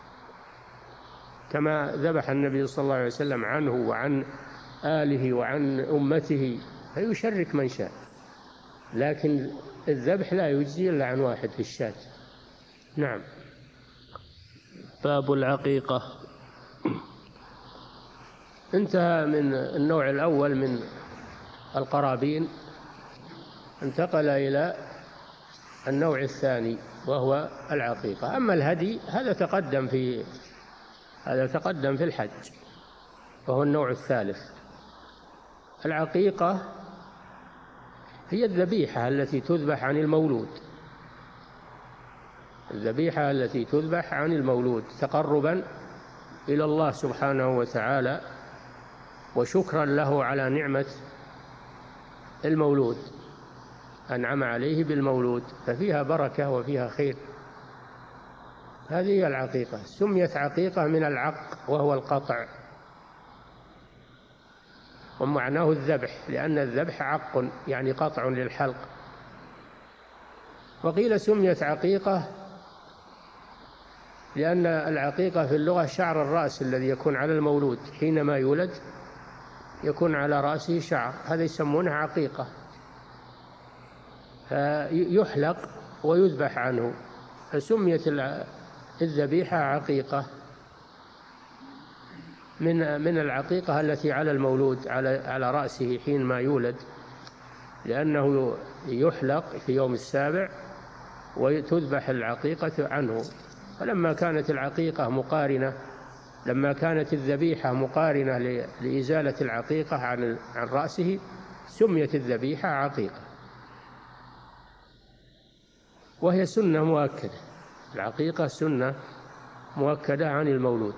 كما ذبح النبي صلى الله عليه وسلم عنه وعن آله وعن أمته، فيشرك من شاء، لكن الذبح لا يجزي إلا عن واحد في الشاة. نعم. باب العقيقة. انتهى من النوع الأول من القرابين، انتقل إلى النوع الثاني وهو العقيقة. أما الهدي هذا تقدم في هذا تقدم في الحج وهو النوع الثالث. العقيقة هي الذبيحة التي تذبح عن المولود، الذبيحة التي تذبح عن المولود تقربا إلى الله سبحانه وتعالى وشكرا له على نعمة المولود، أنعم عليه بالمولود، ففيها بركة وفيها خير. هذه هي العقيقة. سميت عقيقة من العق وهو القطع، ومعناه الذبح، لأن الذبح عق يعني قطع للحلق. وقيل سميت عقيقة لأن العقيقة في اللغة شعر الرأس الذي يكون على المولود حينما يولد، يكون على رأسه شعر، هذا يسمونه عقيقة، فيحلق ويذبح عنه، فسميت الذبيحة عقيقة من من العقيقة التي على المولود على على رأسه حينما يولد، لأنه يحلق في يوم السابع وتذبح العقيقة عنه. فلما كانت العقيقة مقارنة لما كانت الذبيحة مقارنة لإزالة العقيقة عن عن رأسه سميت الذبيحة عقيقة، وهي سنة مؤكدة. العقيقة سنة مؤكدة عن المولود.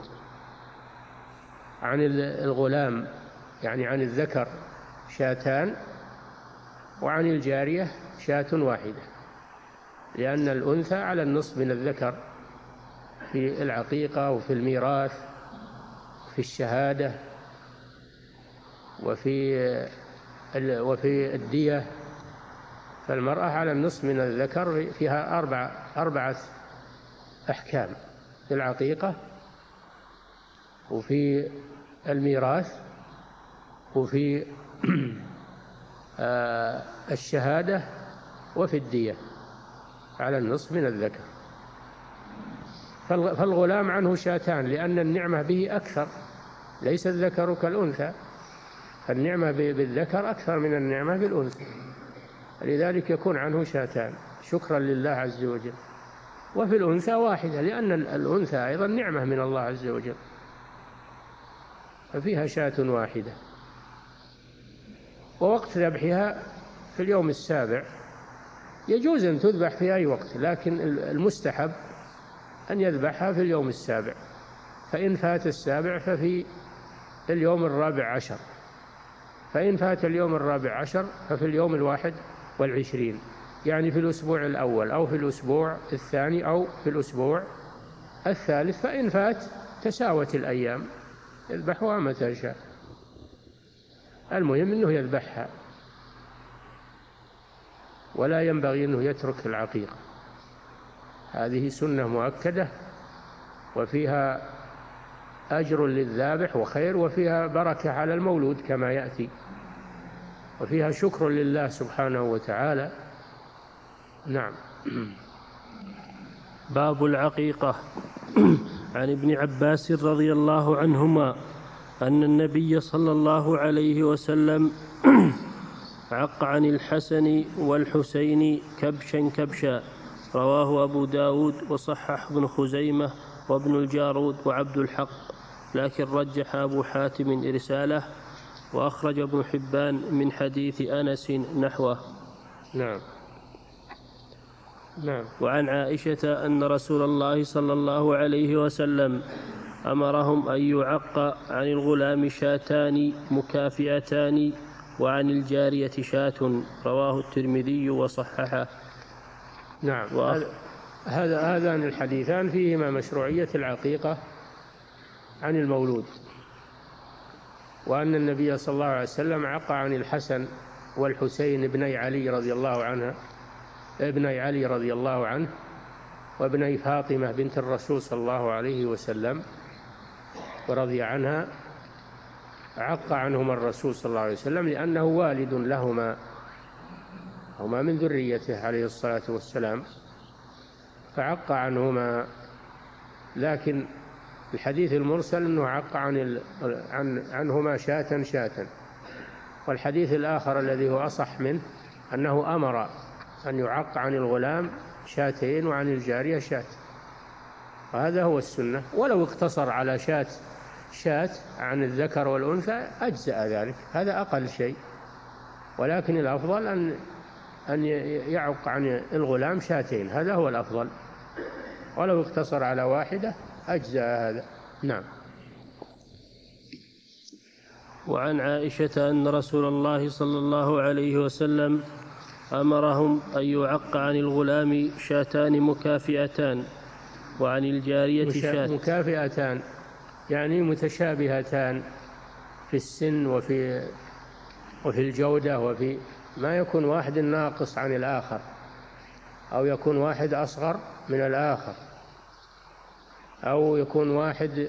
عن الغلام يعني عن الذكر شاتان، وعن الجارية شاة واحدة، لأن الأنثى على النصف من الذكر في العقيقة وفي الميراث في الشهادة وفي وفي الدية. فالمرأة على النصف من الذكر، فيها أربع أربعة أحكام: في العقيقة وفي الميراث وفي الشهادة وفي الدية، على النصف من الذكر. فالغلام عنه شاتان لأن النعمة به أكثر، ليس الذكر كالأنثى، فالنعمة بالذكر أكثر من النعمة بالأنثى، لذلك يكون عنه شاتان شكرا لله عز وجل. وفي الأنثى واحدة، لأن الأنثى أيضا نعمة من الله عز وجل، ففيها شاة واحدة. ووقت ذبحها في اليوم السابع. يجوز أن تذبح في أي وقت، لكن المستحب أن يذبحها في اليوم السابع، فإن فات السابع ففي اليوم الرابع عشر، فإن فات اليوم الرابع عشر ففي اليوم الواحد والعشرين، يعني في الأسبوع الأول أو في الأسبوع الثاني أو في الأسبوع الثالث. فإن فات تساوت الأيام، يذبحها متى شاء، المهم أنه يذبحها، ولا ينبغي أنه يترك العقيقة. هذه سنة مؤكدة، وفيها أجر للذابح وخير، وفيها بركة على المولود كما يأتي، وفيها شكر لله سبحانه وتعالى. نعم. باب العقيقة. عن ابن عباس رضي الله عنهما أن النبي صلى الله عليه وسلم عق عن الحسن والحسين كبشا كبشا، رواه أبو داود وصحح ابن خزيمة وابن الجارود وعبد الحق، لكن رجح أبو حاتم إرساله، وأخرج ابن حبان من حديث أنس نحوه. نعم. نعم. وعن عائشة أن رسول الله صلى الله عليه وسلم أمرهم أن يعق عن الغلام شاتان مكافئتان وعن الجارية شاة، رواه الترمذي وصححه. نعم. هذا هذان الحديثان فيهما مشروعية العقيقة عن المولود، وأن النبي صلى الله عليه وسلم عق عن الحسن والحسين ابني علي رضي الله عنه ابني علي رضي الله عنه وابني فاطمة بنت الرسول صلى الله عليه وسلم ورضي عنها. عق عنهما الرسول صلى الله عليه وسلم لأنه والد لهما، هما من ذريته عليه الصلاة والسلام، فعق عنهما. لكن الحديث المرسل أنه عق عن عن عنهما شاة شاة. والحديث الآخر الذي هو أصح منه أنه أمر أن يعق عن الغلام شاتين وعن الجارية شاة، هذا هو السنة. ولو اقتصر على شاة شاة عن الذكر والأنثى أجزأ ذلك، هذا أقل شيء، ولكن الأفضل أن أن يعق عن الغلام شاتين، هذا هو الأفضل، ولو اقتصر على واحدة أجزأ هذا. نعم. وعن عائشة أن رسول الله صلى الله عليه وسلم أمرهم أن يعق عن الغلام شاتان مكافئتان وعن الجارية شاة. مكافئتان يعني متشابهتان في السن وفي وفي الجودة، وفي ما يكون واحد ناقص عن الآخر، أو يكون واحد أصغر من الآخر، أو يكون واحد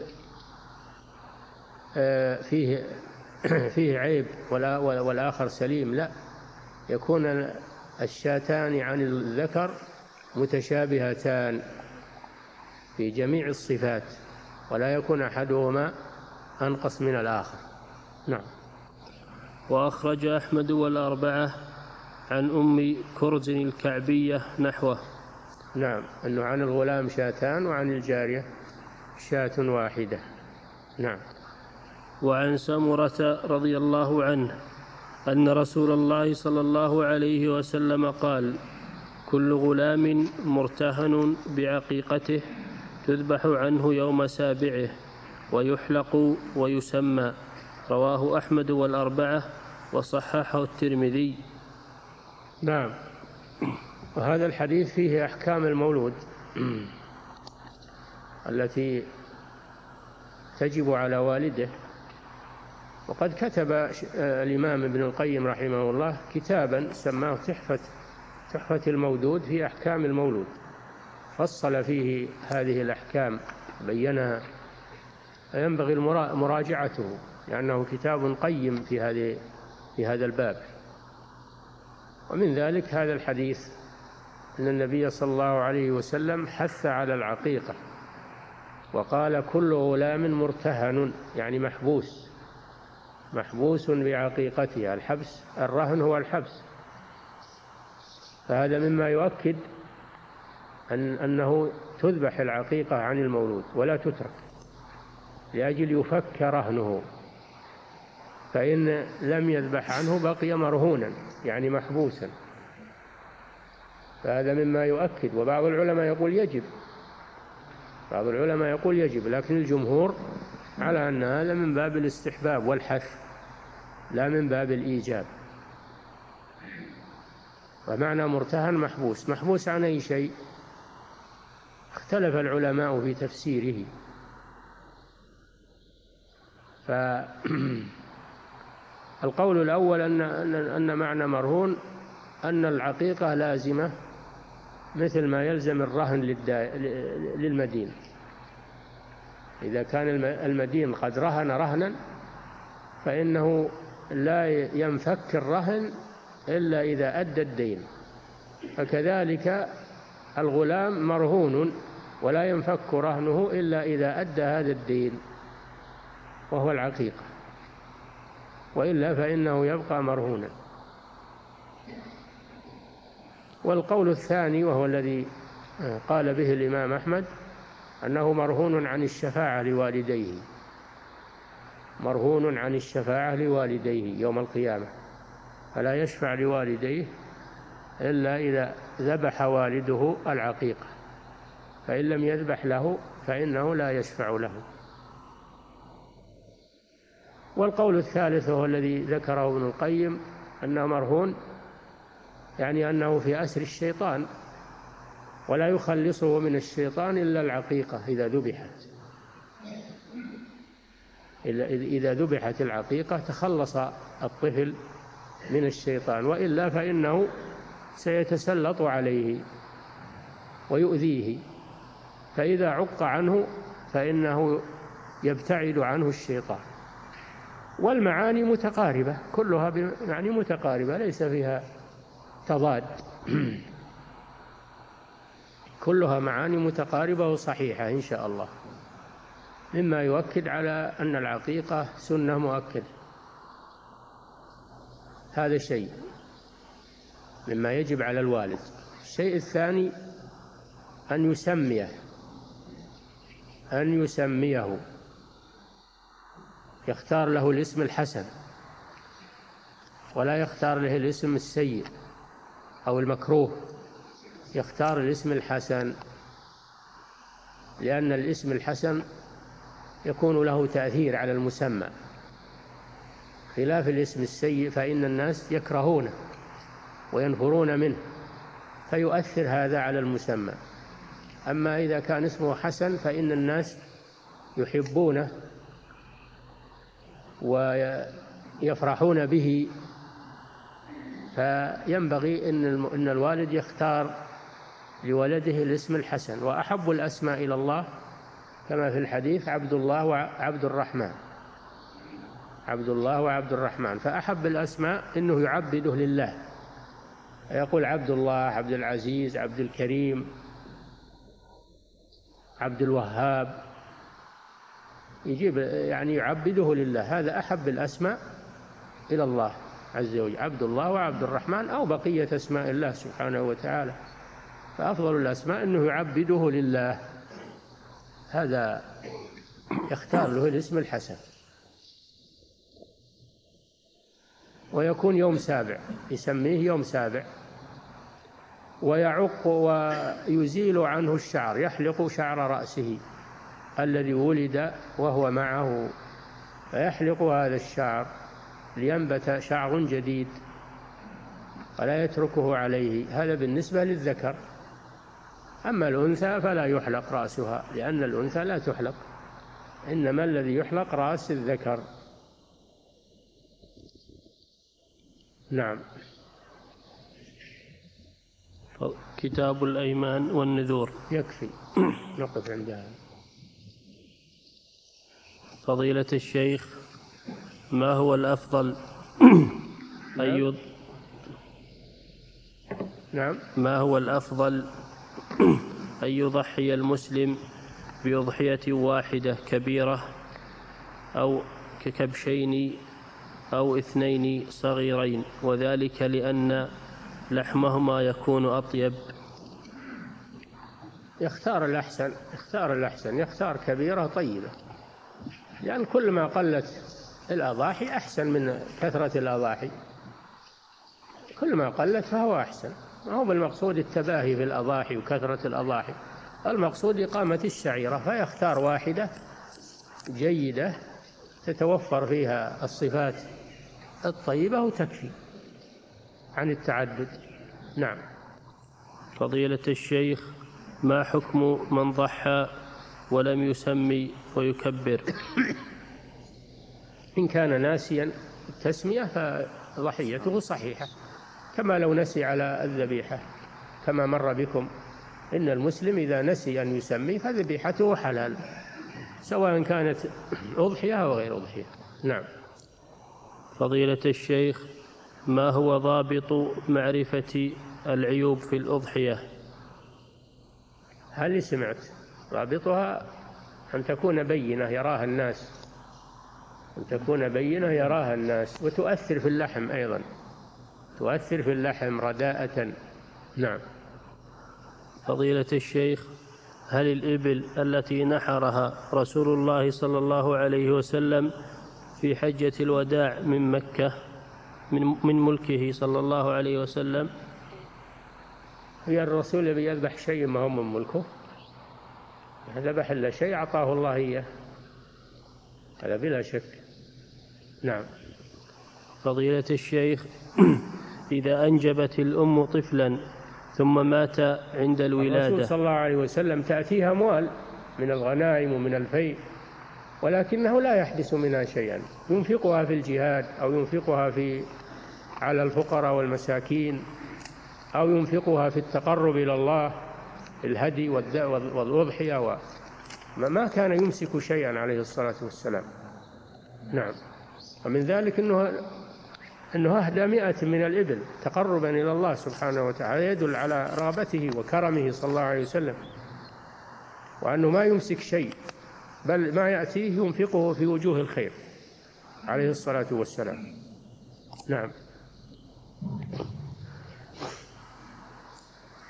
فيه فيه عيب والآخر سليم، لا، يكون الشاتان عن الذكر متشابهتان في جميع الصفات، ولا يكون أحدهما أنقص من الآخر. نعم. وأخرج أحمد والأربعة عن أم كرز الكعبية نحوه. نعم، أنه عن الغلام شاتان وعن الجارية شاة واحدة. نعم. وعن سمرة رضي الله عنه أن رسول الله صلى الله عليه وسلم قال: كل غلام مرتهن بعقيقته تذبح عنه يوم سابعه ويحلق ويسمى. رواه أحمد والأربعة وصححه الترمذي. نعم. وهذا الحديث فيه أحكام المولود التي تجب على والده. وقد كتب الإمام ابن القيم رحمه الله كتابا سماه تحفة تحفة المودود في أحكام المولود، فصل فيه هذه الأحكام بينها، ينبغي مراجعته لأنه كتاب قيم في هذه في هذا الباب. ومن ذلك هذا الحديث أن النبي صلى الله عليه وسلم حث على العقيقة، وقال: كل غلام مرتهن، يعني محبوس محبوس بعقيقتها. الحبس الرهن هو الحبس، فهذا مما يؤكد أن أنه تذبح العقيقة عن المولود ولا تترك لأجل يفك رهنه، فإن لم يذبح عنه بقي مرهونا يعني محبوسا، فهذا مما يؤكد. وبعض العلماء يقول يجب بعض العلماء يقول يجب لكن الجمهور على أن هذا من باب الاستحباب والحث لا من باب الإيجاب. ومعنى مرتهن محبوس، محبوس عن أي شيء؟ اختلف العلماء في تفسيره. فالقول الأول أن أن معنى مرهون أن العقيقة لازمة مثل ما يلزم الرهن للمدين. إذا كان المدين قد رهن رهنا فإنه لا ينفك الرهن إلا إذا أدى الدين، فكذلك الغلام مرهون ولا ينفك رهنه إلا إذا أدى هذا الدين وهو العقيقة، وإلا فإنه يبقى مرهونا. والقول الثاني وهو الذي قال به الإمام أحمد أنه مرهون عن الشفاعة لوالديه مرهون عن الشفاعة لوالديه يوم القيامة، فلا يشفع لوالديه إلا إذا ذبح والده العقيقة، فإن لم يذبح له فإنه لا يشفع له. والقول الثالث هو الذي ذكره ابن القيم أنه مرهون يعني أنه في أسر الشيطان، ولا يخلصه من الشيطان إلا العقيقة إذا ذبحت إذا ذبحت العقيقة تخلص الطفل من الشيطان، وإلا فإنه سيتسلط عليه ويؤذيه، فإذا عق عنه فإنه يبتعد عنه الشيطان. والمعاني متقاربة، كلها يعني متقاربة ليس فيها تضاد كلها معاني متقاربة وصحيحة إن شاء الله، مما يؤكد على أن العقيقة سنة مؤكد. هذا شيء. مما يجب على الوالد. الشيء الثاني أن يسميه أن يسميه يختار له الاسم الحسن، ولا يختار له الاسم السيء أو المكروه، يختار الاسم الحسن، لأن الاسم الحسن يكون له تأثير على المسمى، خلاف الاسم السيء فإن الناس يكرهونه وينفرون منه، فيؤثر هذا على المسمى. أما إذا كان اسمه حسن فإن الناس يحبونه ويفرحون به، فينبغي أن الوالد يختار لولده الاسم الحسن. وأحب الأسماء إلى الله كما في الحديث عبد الله وعبد الرحمن، عبد الله وعبد الرحمن، فأحب الأسماء أنه يعبده لله، يقول عبد الله، عبد العزيز، عبد الكريم، عبد الوهاب، يجيب يعني يعبده لله، هذا أحب الأسماء إلى الله عز وجل، عبد الله وعبد الرحمن أو بقية أسماء الله سبحانه وتعالى، فأفضل الأسماء أنه يعبده لله، هذا يختار له الاسم الحسن. ويكون يوم سابع، يسميه يوم سابع، ويعق ويزيل عنه الشعر، يحلق شعر رأسه الذي ولد وهو معه، فيحلق هذا الشعر لينبت شعر جديد ولا يتركه عليه، هذا بالنسبة للذكر. أما الأنثى فلا يحلق رأسها، لأن الأنثى لا تحلق، إنما الذي يحلق رأس الذكر. نعم. كتاب الأيمان والنذور. يكفي نقف عندها. فضيلة الشيخ، ما هو الأفضل أن نعم ما هو الأفضل أن يضحي المسلم بأضحية واحدة كبيرة أو ككبشين أو اثنين صغيرين، وذلك لأن لحمهما يكون أطيب؟ يختار الأحسن، يختار الأحسن، يختار كبيرة طيبة، لأن كل ما قلت الأضاحي أحسن من كثرة الأضاحي، كل ما قلت فهو أحسن. ما هو بالمقصود التباهي في الأضاحي وكثرة الأضاحي، المقصود إقامة الشعيرة، فيختار واحدة جيدة تتوفر فيها الصفات الطيبة وتكفي عن التعدد. نعم. فضيلة الشيخ، ما حكم من ضحى ولم يسمي ويكبر؟ إن كان ناسيا التسمية فضحيته صحيحة، كما لو نسي على الذبيحة، كما مر بكم إن المسلم إذا نسي أن يسمي فذبيحته حلال، سواء كانت أضحية أو غير أضحية. نعم. فضيلة الشيخ، ما هو ضابط معرفة العيوب في الأضحية؟ هل سمعت؟ ضابطها أن تكون بينة يراها الناس، أن تكون بينة يراها الناس، وتؤثر في اللحم أيضا، تؤثر في اللحم رداءة. نعم. فضيلة الشيخ، هل الإبل التي نحرها رسول الله صلى الله عليه وسلم في حجة الوداع من مكة من من ملكه صلى الله عليه وسلم؟ هي الرسول يبي يذبح شيء ما هو من ملكه، ذبح إلا شيء أعطاه الله إياه، هذا بلا شك. نعم. فضيلة الشيخ، إذا أنجبت الأم طفلا ثم مات عند الولادة، الرسول صلى الله عليه وسلم تأتيها أموال من الغنائم ومن الفيء، ولكنه لا يحدث منها شيئا، ينفقها في الجهاد أو ينفقها في على الفقراء والمساكين، أو ينفقها في التقرب إلى الله، الهدي والأضحية، ما كان يمسك شيئا عليه الصلاة والسلام. نعم. ومن ذلك أنه أنه أهدى مئة من الإبل تقربا إلى الله سبحانه وتعالى، يدل على رغبته وكرمه صلى الله عليه وسلم، وأنه ما يمسك شيء، بل ما يأتيه ينفقه في وجوه الخير عليه الصلاة والسلام. نعم.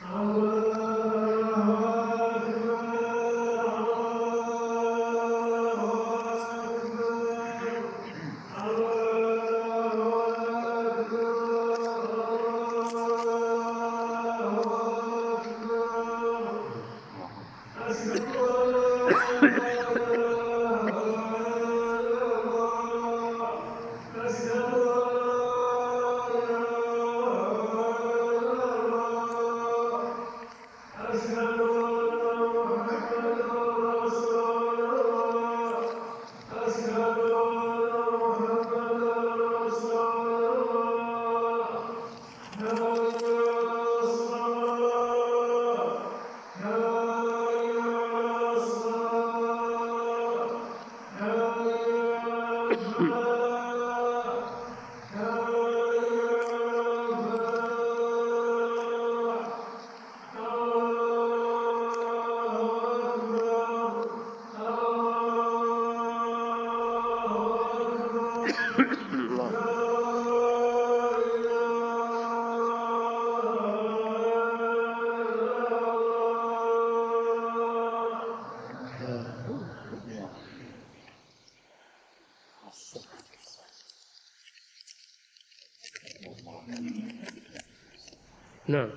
نعم.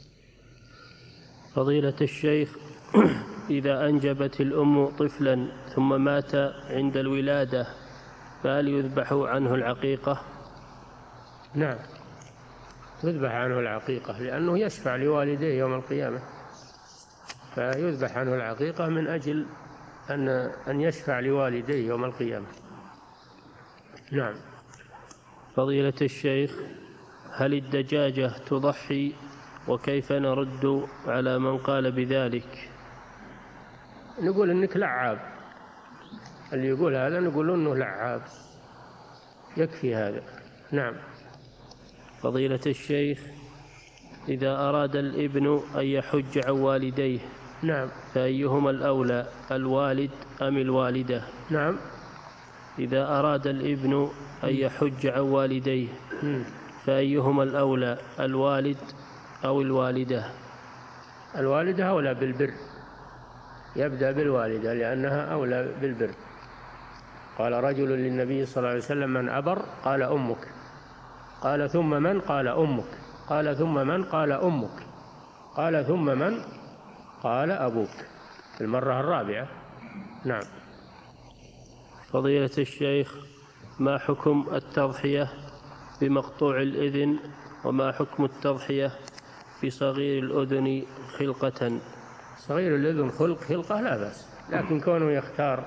فضيلة الشيخ، إذا أنجبت الأم طفلا ثم مات عند الولادة فهل يذبح عنه العقيقة؟ نعم، يذبح عنه العقيقة لأنه يشفع لوالديه يوم القيامة، فيذبح عنه العقيقة من أجل أن أن يشفع لوالديه يوم القيامة. نعم. فضيلة الشيخ، هل الدجاجة تضحي؟ وكيف نرد على من قال بذلك؟ نقول إنك لعاب، اللي يقول هذا نقول إنه لعاب، يكفي هذا. نعم. فضيلة الشيخ، إذا أراد الابن أن يحج عن والديه نعم فأيهما الأولى، الوالد أم الوالدة؟ نعم. إذا أراد الابن أن يحج عن والديه فأيهما الأولى، الوالد أو الوالدة؟ الوالدة أولى بالبر، يبدأ بالوالدة لأنها أولى بالبر. قال رجل للنبي صلى الله عليه وسلم: من أبر؟ قال أمك. قال ثم من؟ قال أمك. قال ثم من؟ قال أمك. قال ثم من؟ قال أبوك، في المرة الرابعة. نعم. فضيلة الشيخ، ما حكم التضحية بمقطوع الإذن، وما حكم التضحية بصغير الأذن خلقة؟ صغير الأذن خلق خلقة لا بأس، لكن كونه يختار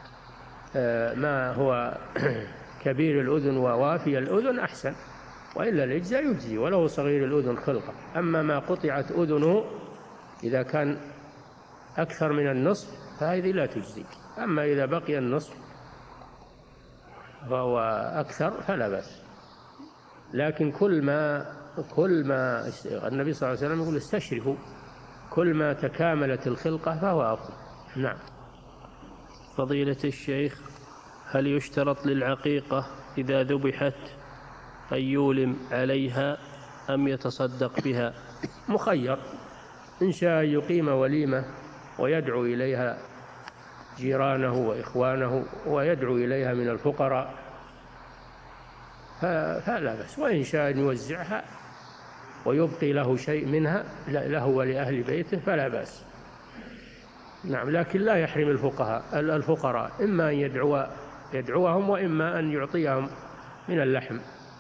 ما هو كبير الأذن ووافي الأذن أحسن، وإلا الإجزاء يجزي ولو صغير الأذن خلقة. أما ما قطعت أذنه إذا كان أكثر من النصف فهذه لا تجزي، أما إذا بقي النصف فهو أكثر فلا بأس. لكن كل ما كل ما النبي صلى الله عليه وسلم يقول: استشرفوا، كل ما تكاملت الخلقة فهو أفضل. نعم. فضيلة الشيخ، هل يشترط للعقيقة إذا ذبحت أن يولم عليها أم يتصدق بها؟ مخير، إن شاء يقيم وليمة ويدعو إليها جيرانه وإخوانه ويدعو إليها من الفقراء فلا بأس، وإن شاء يوزعها ويبقي له شيء منها له ولأهل بيته فلا بأس. نعم. لكن لا يحرم الفقهاء الفقراء إما أن يدعو يدعوهم وإما أن يعطيهم من اللحم،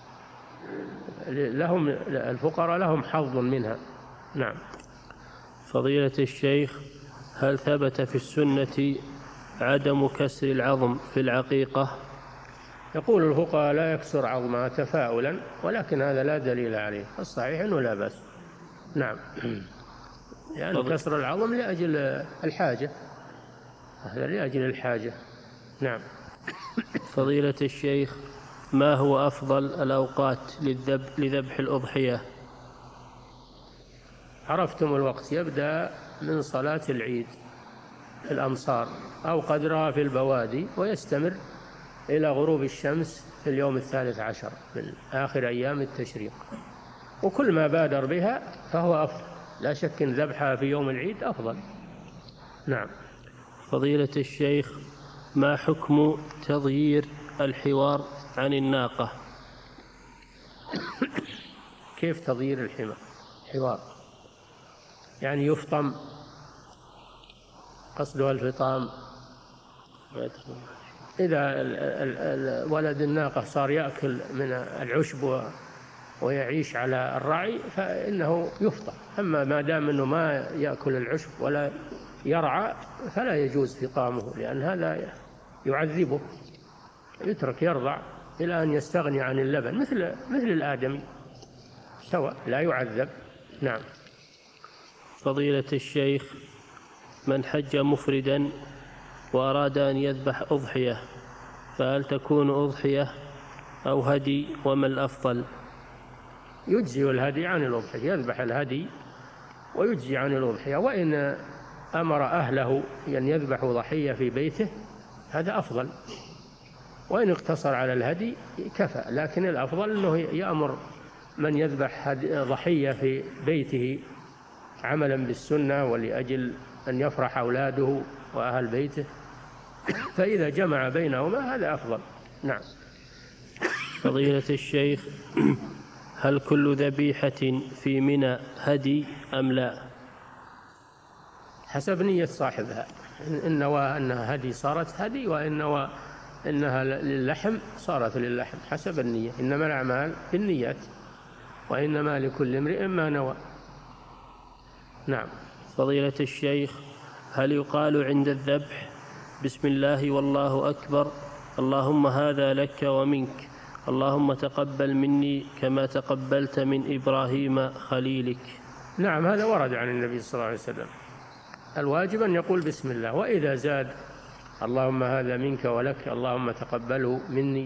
لهم الفقراء لهم حظ منها. نعم. فضيلة الشيخ، هل ثبت في السنة عدم كسر العظم في العقيقة؟ يقول الفقهاء لا يكسر عظمها تفاؤلا، ولكن هذا لا دليل عليه، الصحيح أنه لا بأس. نعم. يعني فضل... كسر العظم لأجل الحاجة، هذا لأجل الحاجة. نعم. فضيلة الشيخ، ما هو أفضل الأوقات لذبح الأضحية؟ عرفتم الوقت، يبدأ من صلاة العيد في الأمصار أو قدرها في البوادي، ويستمر إلى غروب الشمس في اليوم الثالث عشر من آخر أيام التشريق، وكل ما بادر بها فهو أفضل لا شك أن ذبحها في يوم العيد أفضل. نعم. فضيلة الشيخ، ما حكم تضيير الحوار عن الناقة؟ كيف تضيير الحوار؟ يعني يفطم، قصده الفطام. إذا ولد الناقة صار يأكل من العشب ويعيش على الرعي فإنه يفطم، أما ما دام أنه ما يأكل العشب ولا يرعى فلا يجوز فطامه، لأن هذا يعذبه، يترك يرضع إلى أن يستغني عن اللبن مثل مثل الآدمي سواء، لا يعذب. نعم. فضيلة الشيخ، من حج مفردا وأراد أن يذبح أضحية فهل تكون أضحية أو هدي، وما الأفضل؟ يجزي الهدي عن الأضحية، يذبح الهدي ويجزي عن الأضحية، وإن أمر أهله أن يذبحوا ضحية في بيته هذا أفضل، وإن اقتصر على الهدي كفى، لكن الأفضل أنه يأمر من يذبح ضحية في بيته عملا بالسنة ولأجل أن يفرح أولاده وأهل بيته، فإذا جمع بينهما هذا أفضل. نعم. فضيلة الشيخ، هل كل ذبيحة في منى هدي أم لا؟ حسب نية صاحبها، إن نوى أنها هدي صارت هدي، وإن نوى أنها للحم صارت للحم، حسب النية، إنما الأعمال بالنيات وإنما لكل امرئ ما نوى. نعم. فضيلة الشيخ، هل يقال عند الذبح بسم الله والله أكبر، اللهم هذا لك ومنك، اللهم تقبل مني كما تقبلت من إبراهيم خليلك؟ نعم، هذا ورد عن النبي صلى الله عليه وسلم. الواجب أن يقول بسم الله، وإذا زاد اللهم هذا منك ولك، اللهم تقبله مني،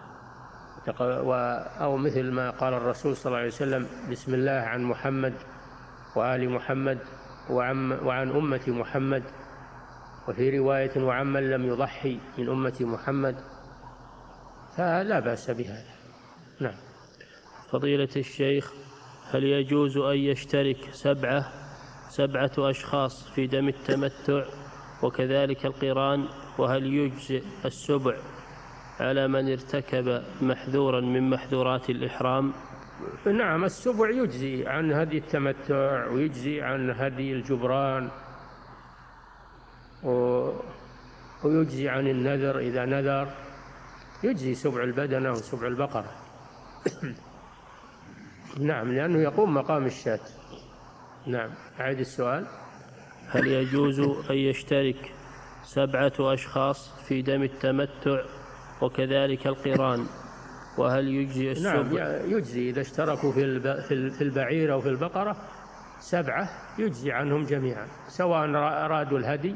أو مثل ما قال الرسول صلى الله عليه وسلم بسم الله عن محمد وآل محمد وعن أمة محمد، وفي رواية وعمن لم يضحي من أمة محمد، فلا بأس بهذا. نعم. فضيلة الشيخ، هل يجوز أن يشترك سبعة سبعة أشخاص في دم التمتع وكذلك القران، وهل يجزئ السبع على من ارتكب محذورا من محذورات الإحرام؟ نعم، السبع يجزي عن هدي التمتع ويجزي عن هدي الجبران ويجزي عن النذر، إذا نذر يجزي سبع البدنة وسبع البقرة. نعم، لأنه يقوم مقام الشاة. نعم. أعيد السؤال. هل يجوز أن يشترك سبعة أشخاص في دم التمتع وكذلك القران، وهل يجزي السبع؟ نعم، يجزي إذا اشتركوا في البعير أو في البقرة سبعة يجزي عنهم جميعا، سواء أرادوا الهدي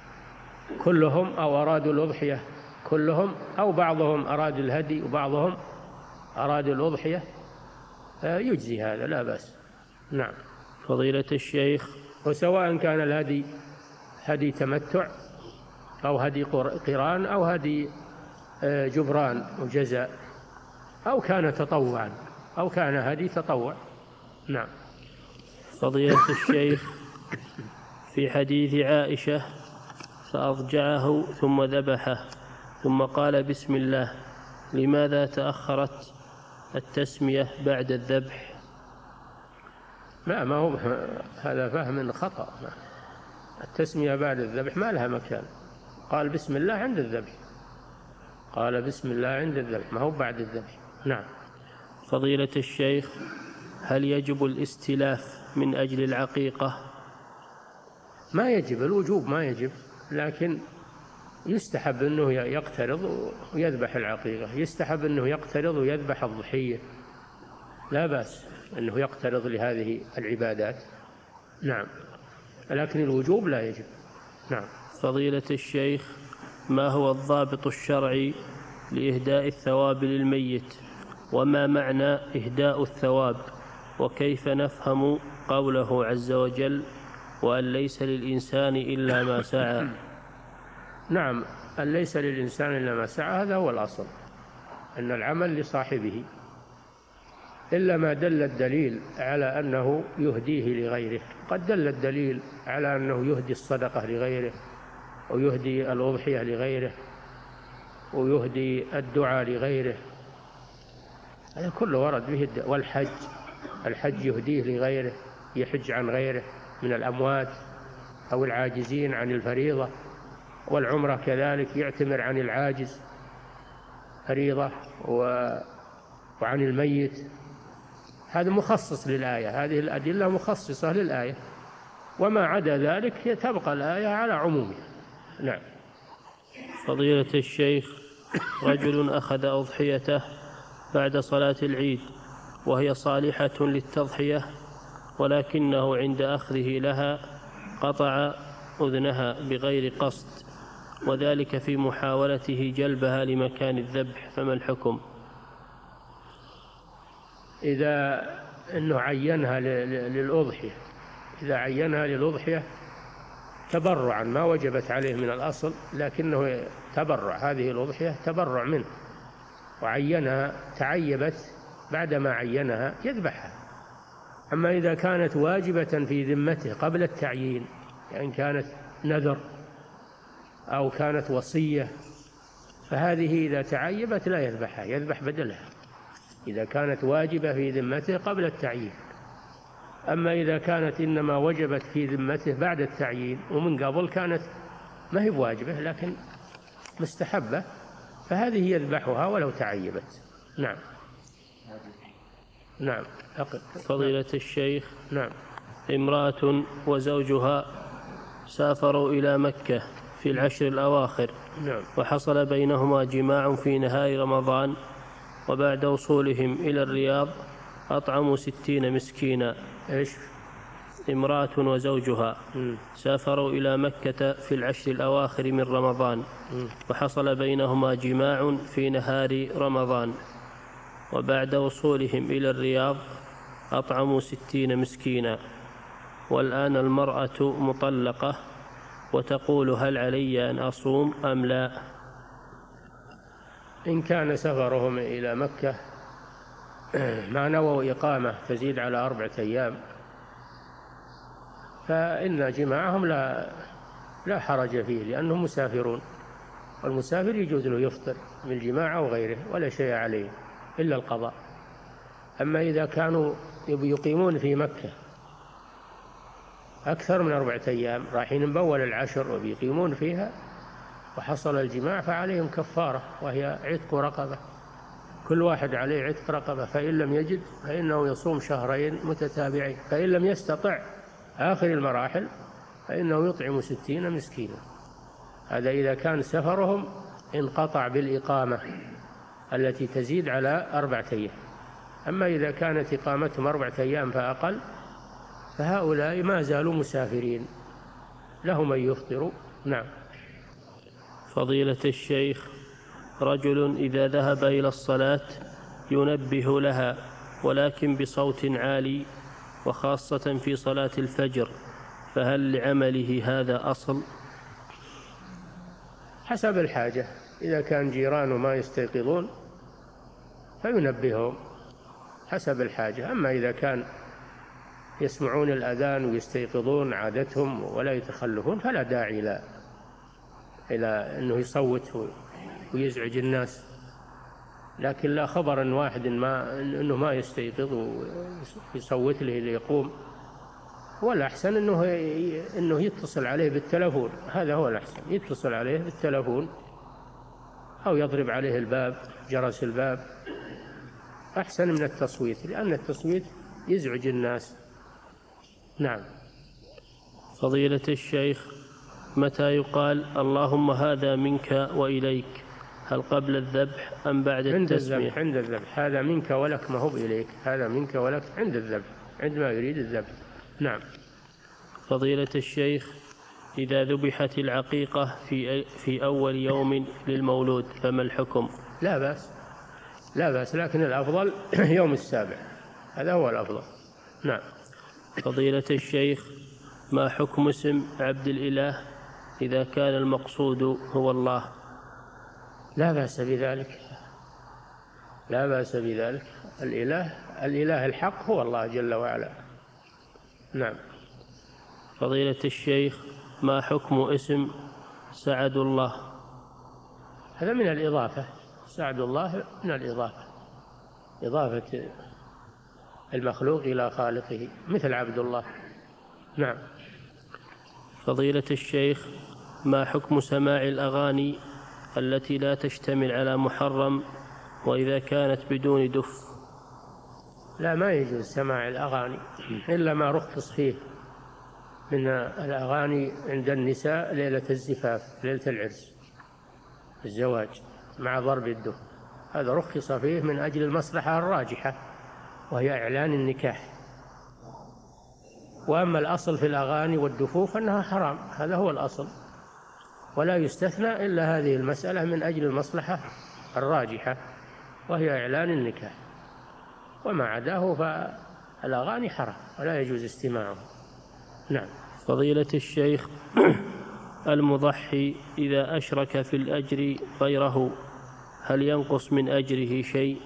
كلهم أو أرادوا الأضحية كلهم، أو بعضهم أراد الهدي وبعضهم أراد الأضحية، يجزي هذا لا بأس. نعم. فضيلة الشيخ، وسواء كان الهدي هدي تمتع أو هدي قران أو هدي جبران وجزاء، أو كان تطوعا أو كان هدي تطوع. نعم. فضيلة الشيخ، في حديث عائشة فأضجعه ثم ذبحه ثم قال بسم الله، لماذا تأخرت التسمية بعد الذبح؟ لا، ما هو هذا فهم خطأ، التسمية بعد الذبح ما لها مكان، قال بسم الله عند الذبح، قال بسم الله عند الذبح، ما هو بعد الذبح. نعم. فضيلة الشيخ، هل يجب الاستلاف من أجل العقيقة؟ ما يجب، الوجوب ما يجب، لكن يستحب أنه يقترض ويذبح العقيقة، يستحب أنه يقترض ويذبح الضحية، لا بأس أنه يقترض لهذه العبادات. نعم، لكن الوجوب لا يجب. نعم. فضيلة الشيخ، ما هو الضابط الشرعي لإهداء الثواب للميت، وما معنى إهداء الثواب، وكيف نفهم قوله عز وجل وأن ليس للإنسان إلا ما سعى؟ نعم، أن ليس للإنسان إلا ما سعى، هذا هو الأصل، أن العمل لصاحبه، إلا ما دل الدليل على أنه يهديه لغيره. قد دل الدليل على أنه يهدي الصدقة لغيره، ويهدي الأضحية لغيره، ويهدي الدعاء لغيره، هذا كله ورد به. والحج، الحج يهديه لغيره، يحج عن غيره من الأموات أو العاجزين عن الفريضة. والعمرة كذلك يعتمر عن العاجز فريضة وعن الميت. هذا مخصص للآية، هذه الأدلة مخصصة للآية، وما عدا ذلك تبقى الآية على عمومها. نعم. فضيلة الشيخ، رجل أخذ أضحيته بعد صلاة العيد وهي صالحة للتضحية، ولكنه عند أخذه لها قطع أذنها بغير قصد، وذلك في محاولته جلبها لمكان الذبح، فما الحكم؟ إذا أنه عينها للأضحية، إذا عينها للأضحية تبرعا، ما وجبت عليه من الأصل، لكنه تبرع، هذه الأضحية تبرع منه، وعينها تعيبت بعدما عينها يذبحها. أما إذا كانت واجبة في ذمته قبل التعيين، يعني كانت نذر أو كانت وصية، فهذه إذا تعيبت لا يذبحها، يذبح بدلها إذا كانت واجبة في ذمته قبل التعيين. أما إذا كانت إنما وجبت في ذمته بعد التعيين، ومن قبل كانت ما هي بواجبة لكن مستحبة، فهذه يذبحها ولو تعيبت. نعم. نعم. فضيلة الشيخ، نعم. امرأة وزوجها سافروا إلى مكة في العشر الأواخر، نعم. وحصل بينهما جماع في نهار رمضان، وبعد وصولهم إلى الرياض أطعموا ستين مسكينا. إيش؟ امرأة وزوجها م. سافروا إلى مكة في العشر الأواخر من رمضان، م. وحصل بينهما جماع في نهار رمضان، وبعد وصولهم إلى الرياض أطعموا ستين مسكينا، والآن المرأة مطلقة وتقول هل علي أن أصوم أم لا؟ إن كان سفرهم إلى مكة ما نووا إقامة تزيد على أربعة أيام، فإن جماعهم لا لا حرج فيه، لأنهم مسافرون، والمسافر يجوز له يفطر بالجماع أو غيره ولا شيء عليه إلا القضاء. أما إذا كانوا يقيمون في مكة أكثر من أربعة أيام، رايحين بأول العشر وبيقيمون فيها، وحصل الجماع، فعليهم كفارة، وهي عتق رقبة، كل واحد عليه عتق رقبة، فإن لم يجد فإنه يصوم شهرين متتابعين، فإن لم يستطع آخر المراحل فإنه يطعم ستين مسكينا. هذا إذا كان سفرهم انقطع بالإقامة التي تزيد على أربعة أيام. أما إذا كانت إقامتهم أربعة أيام فأقل، فهؤلاء ما زالوا مسافرين، لهم أن يفطروا. نعم. فضيلة الشيخ، رجل إذا ذهب إلى الصلاة ينبه لها ولكن بصوت عالي، وخاصة في صلاة الفجر، فهل لعمله هذا أصل؟ حسب الحاجة، إذا كان جيرانه ما يستيقظون فينبههم حسب الحاجة. أما إذا كان يسمعون الأذان ويستيقظون عادتهم ولا يتخلفون فلا داعي لا إلى أنه يصوت ويزعج الناس. لكن لا خبر أن واحد ما أنه ما يستيقظ ويصوت له ليقوم، هو الأحسن أنه أنه يتصل عليه بالتلفون، هذا هو الأحسن، يتصل عليه بالتلفون أو يضرب عليه الباب، جرس الباب، أحسن من التصويت، لأن التصويت يزعج الناس. نعم. فضيلة الشيخ، متى يقال اللهم هذا منك وإليك؟ هل قبل الذبح أم بعد عند التسمية؟ الذبح. عند الذبح، هذا منك ولك، ما هو إليك، هذا منك ولك عند الذبح، عندما يريد الذبح. نعم. فضيلة الشيخ، إذا ذبحت العقيقة في في أول يوم للمولود فما الحكم؟ لا بأس، لا بأس، لكن الأفضل يوم السابع، هذا هو الأفضل. نعم. فضيلة الشيخ، ما حكم اسم عبد الإله إذا كان المقصود هو الله؟ لا بأس بذلك، لا بأس بذلك. الإله الإله الحق هو الله جل وعلا. نعم. فضيلة الشيخ، ما حكم اسم سعد الله؟ هذا من الإضافة، سعد الله من الإضافة، إضافة المخلوق إلى خالقه، مثل عبد الله. نعم. فضيلة الشيخ، ما حكم سماع الأغاني التي لا تشتمل على محرم وإذا كانت بدون دف؟ لا، ما يجوز سماع الأغاني إلا ما رخص فيه من الأغاني عند النساء ليلة الزفاف، ليلة العرس، الزواج، مع ضرب الدف، هذا رخص فيه من أجل المصلحة الراجحة وهي إعلان النكاح. وأما الأصل في الأغاني والدفوف أنها حرام، هذا هو الأصل، ولا يستثنى إلا هذه المسألة من أجل المصلحة الراجحة وهي إعلان النكاح، وما عداه فالأغاني حرام ولا يجوز استماعه. نعم. فضيلة الشيخ، المضحي إذا أشرك في الأجر غيره هل ينقص من أجره شيء؟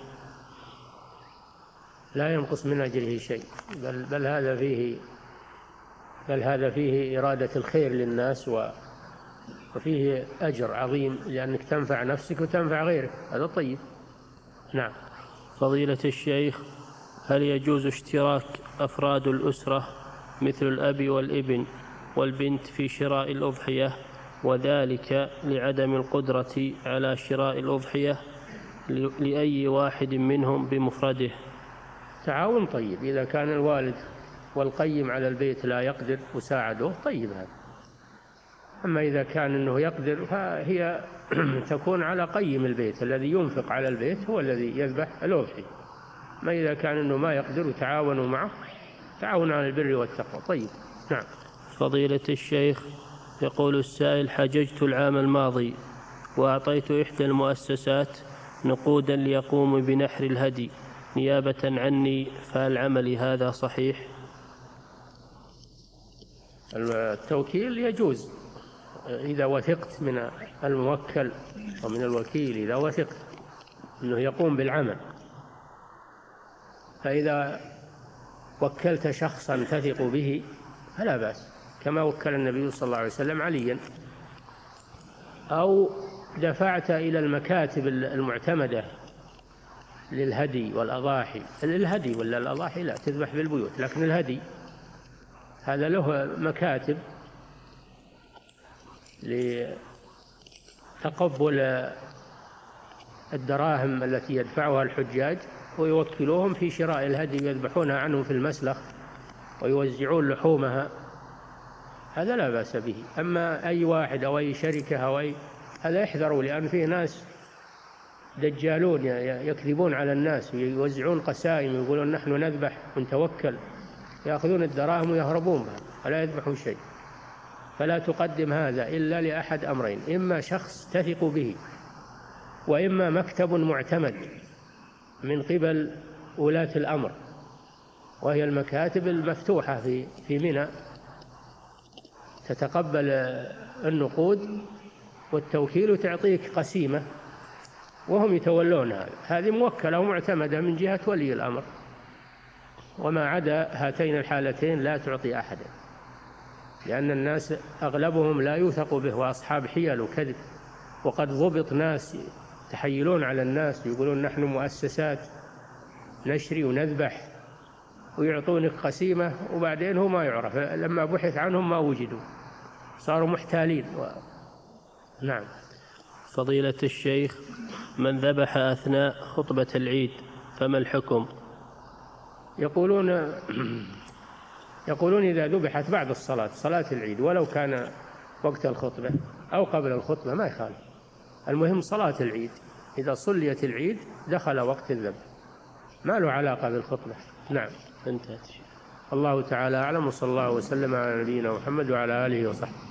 لا ينقص من أجره شيء، بل, بل هذا فيه بل هذا فيه إرادة الخير للناس، وفيه أجر عظيم لأنك تنفع نفسك وتنفع غيرك، هذا طيب. نعم. فضيلة الشيخ، هل يجوز اشتراك أفراد الأسرة مثل الأب والابن والبنت في شراء الأضحية، وذلك لعدم القدرة على شراء الأضحية لأي واحد منهم بمفرده؟ تعاون طيب، إذا كان الوالد والقيم على البيت لا يقدر وساعده طيب هذا. أما إذا كان أنه يقدر فهي تكون على قيم البيت الذي ينفق على البيت هو الذي يذبح الأضحية. ما إذا كان أنه ما يقدر وتعاونوا معه، تعاون على البر والتقوى. طيب. نعم. فضيلة الشيخ، يقول السائل: حججت العام الماضي وأعطيت إحدى المؤسسات نقودا ليقوم بنحر الهدي نيابة عني، فهل عملي هذا صحيح؟ التوكيل يجوز إذا وثقت من الموكل ومن الوكيل، إذا وثقت أنه يقوم بالعمل. فإذا وكلت شخصا تثق به فلا بأس، كما وكل النبي صلى الله عليه وسلم عليا، أو دفعت إلى المكاتب المعتمدة للهدي والأضاحي. الهدي ولا الأضاحي لا تذبح بالبيوت، لكن الهدي هذا له مكاتب لتقبل الدراهم التي يدفعها الحجاج، ويوكلوهم في شراء الهدي ويذبحونها عنهم في المسلخ ويوزعون لحومها، هذا لا بأس به. أما أي واحد أو أي شركة أو أي هذا يحذروا، لأن فيه ناس دجالون يكذبون على الناس ويوزعون قسائم ويقولون نحن نذبح ونتوكل، يأخذون الدراهم ويهربون بها ولا يذبحون شيء. فلا تقدم هذا إلا لأحد أمرين: إما شخص تثق به، وإما مكتب معتمد من قبل ولاة الأمر، وهي المكاتب المفتوحة في في منى تتقبل النقود والتوكيل وتعطيك قسيمة وهم يتولون هذا. هذه موكلة ومعتمدة من جهة ولي الأمر، وما عدا هاتين الحالتين لا تعطي أحدا، لأن الناس أغلبهم لا يوثق به وأصحاب حيل وكذب. وقد ضبط ناس تحيلون على الناس ويقولون نحن مؤسسات نشري ونذبح ويعطونك قسيمة، وبعدين هو ما يعرف، لما بحث عنهم ما وجدوا، صاروا محتالين و... نعم. فضيلة الشيخ، من ذبح أثناء خطبة العيد فما الحكم؟ يقولون يقولون إذا ذبحت بعد الصلاة، صلاة العيد، ولو كان وقت الخطبة أو قبل الخطبة ما يخالف، المهم صلاة العيد، إذا صليت العيد دخل وقت الذبح، ما له علاقة بالخطبة. نعم. انتهت. الله تعالى أعلم، وصلى الله وسلم على نبينا محمد وعلى آله وصحبه.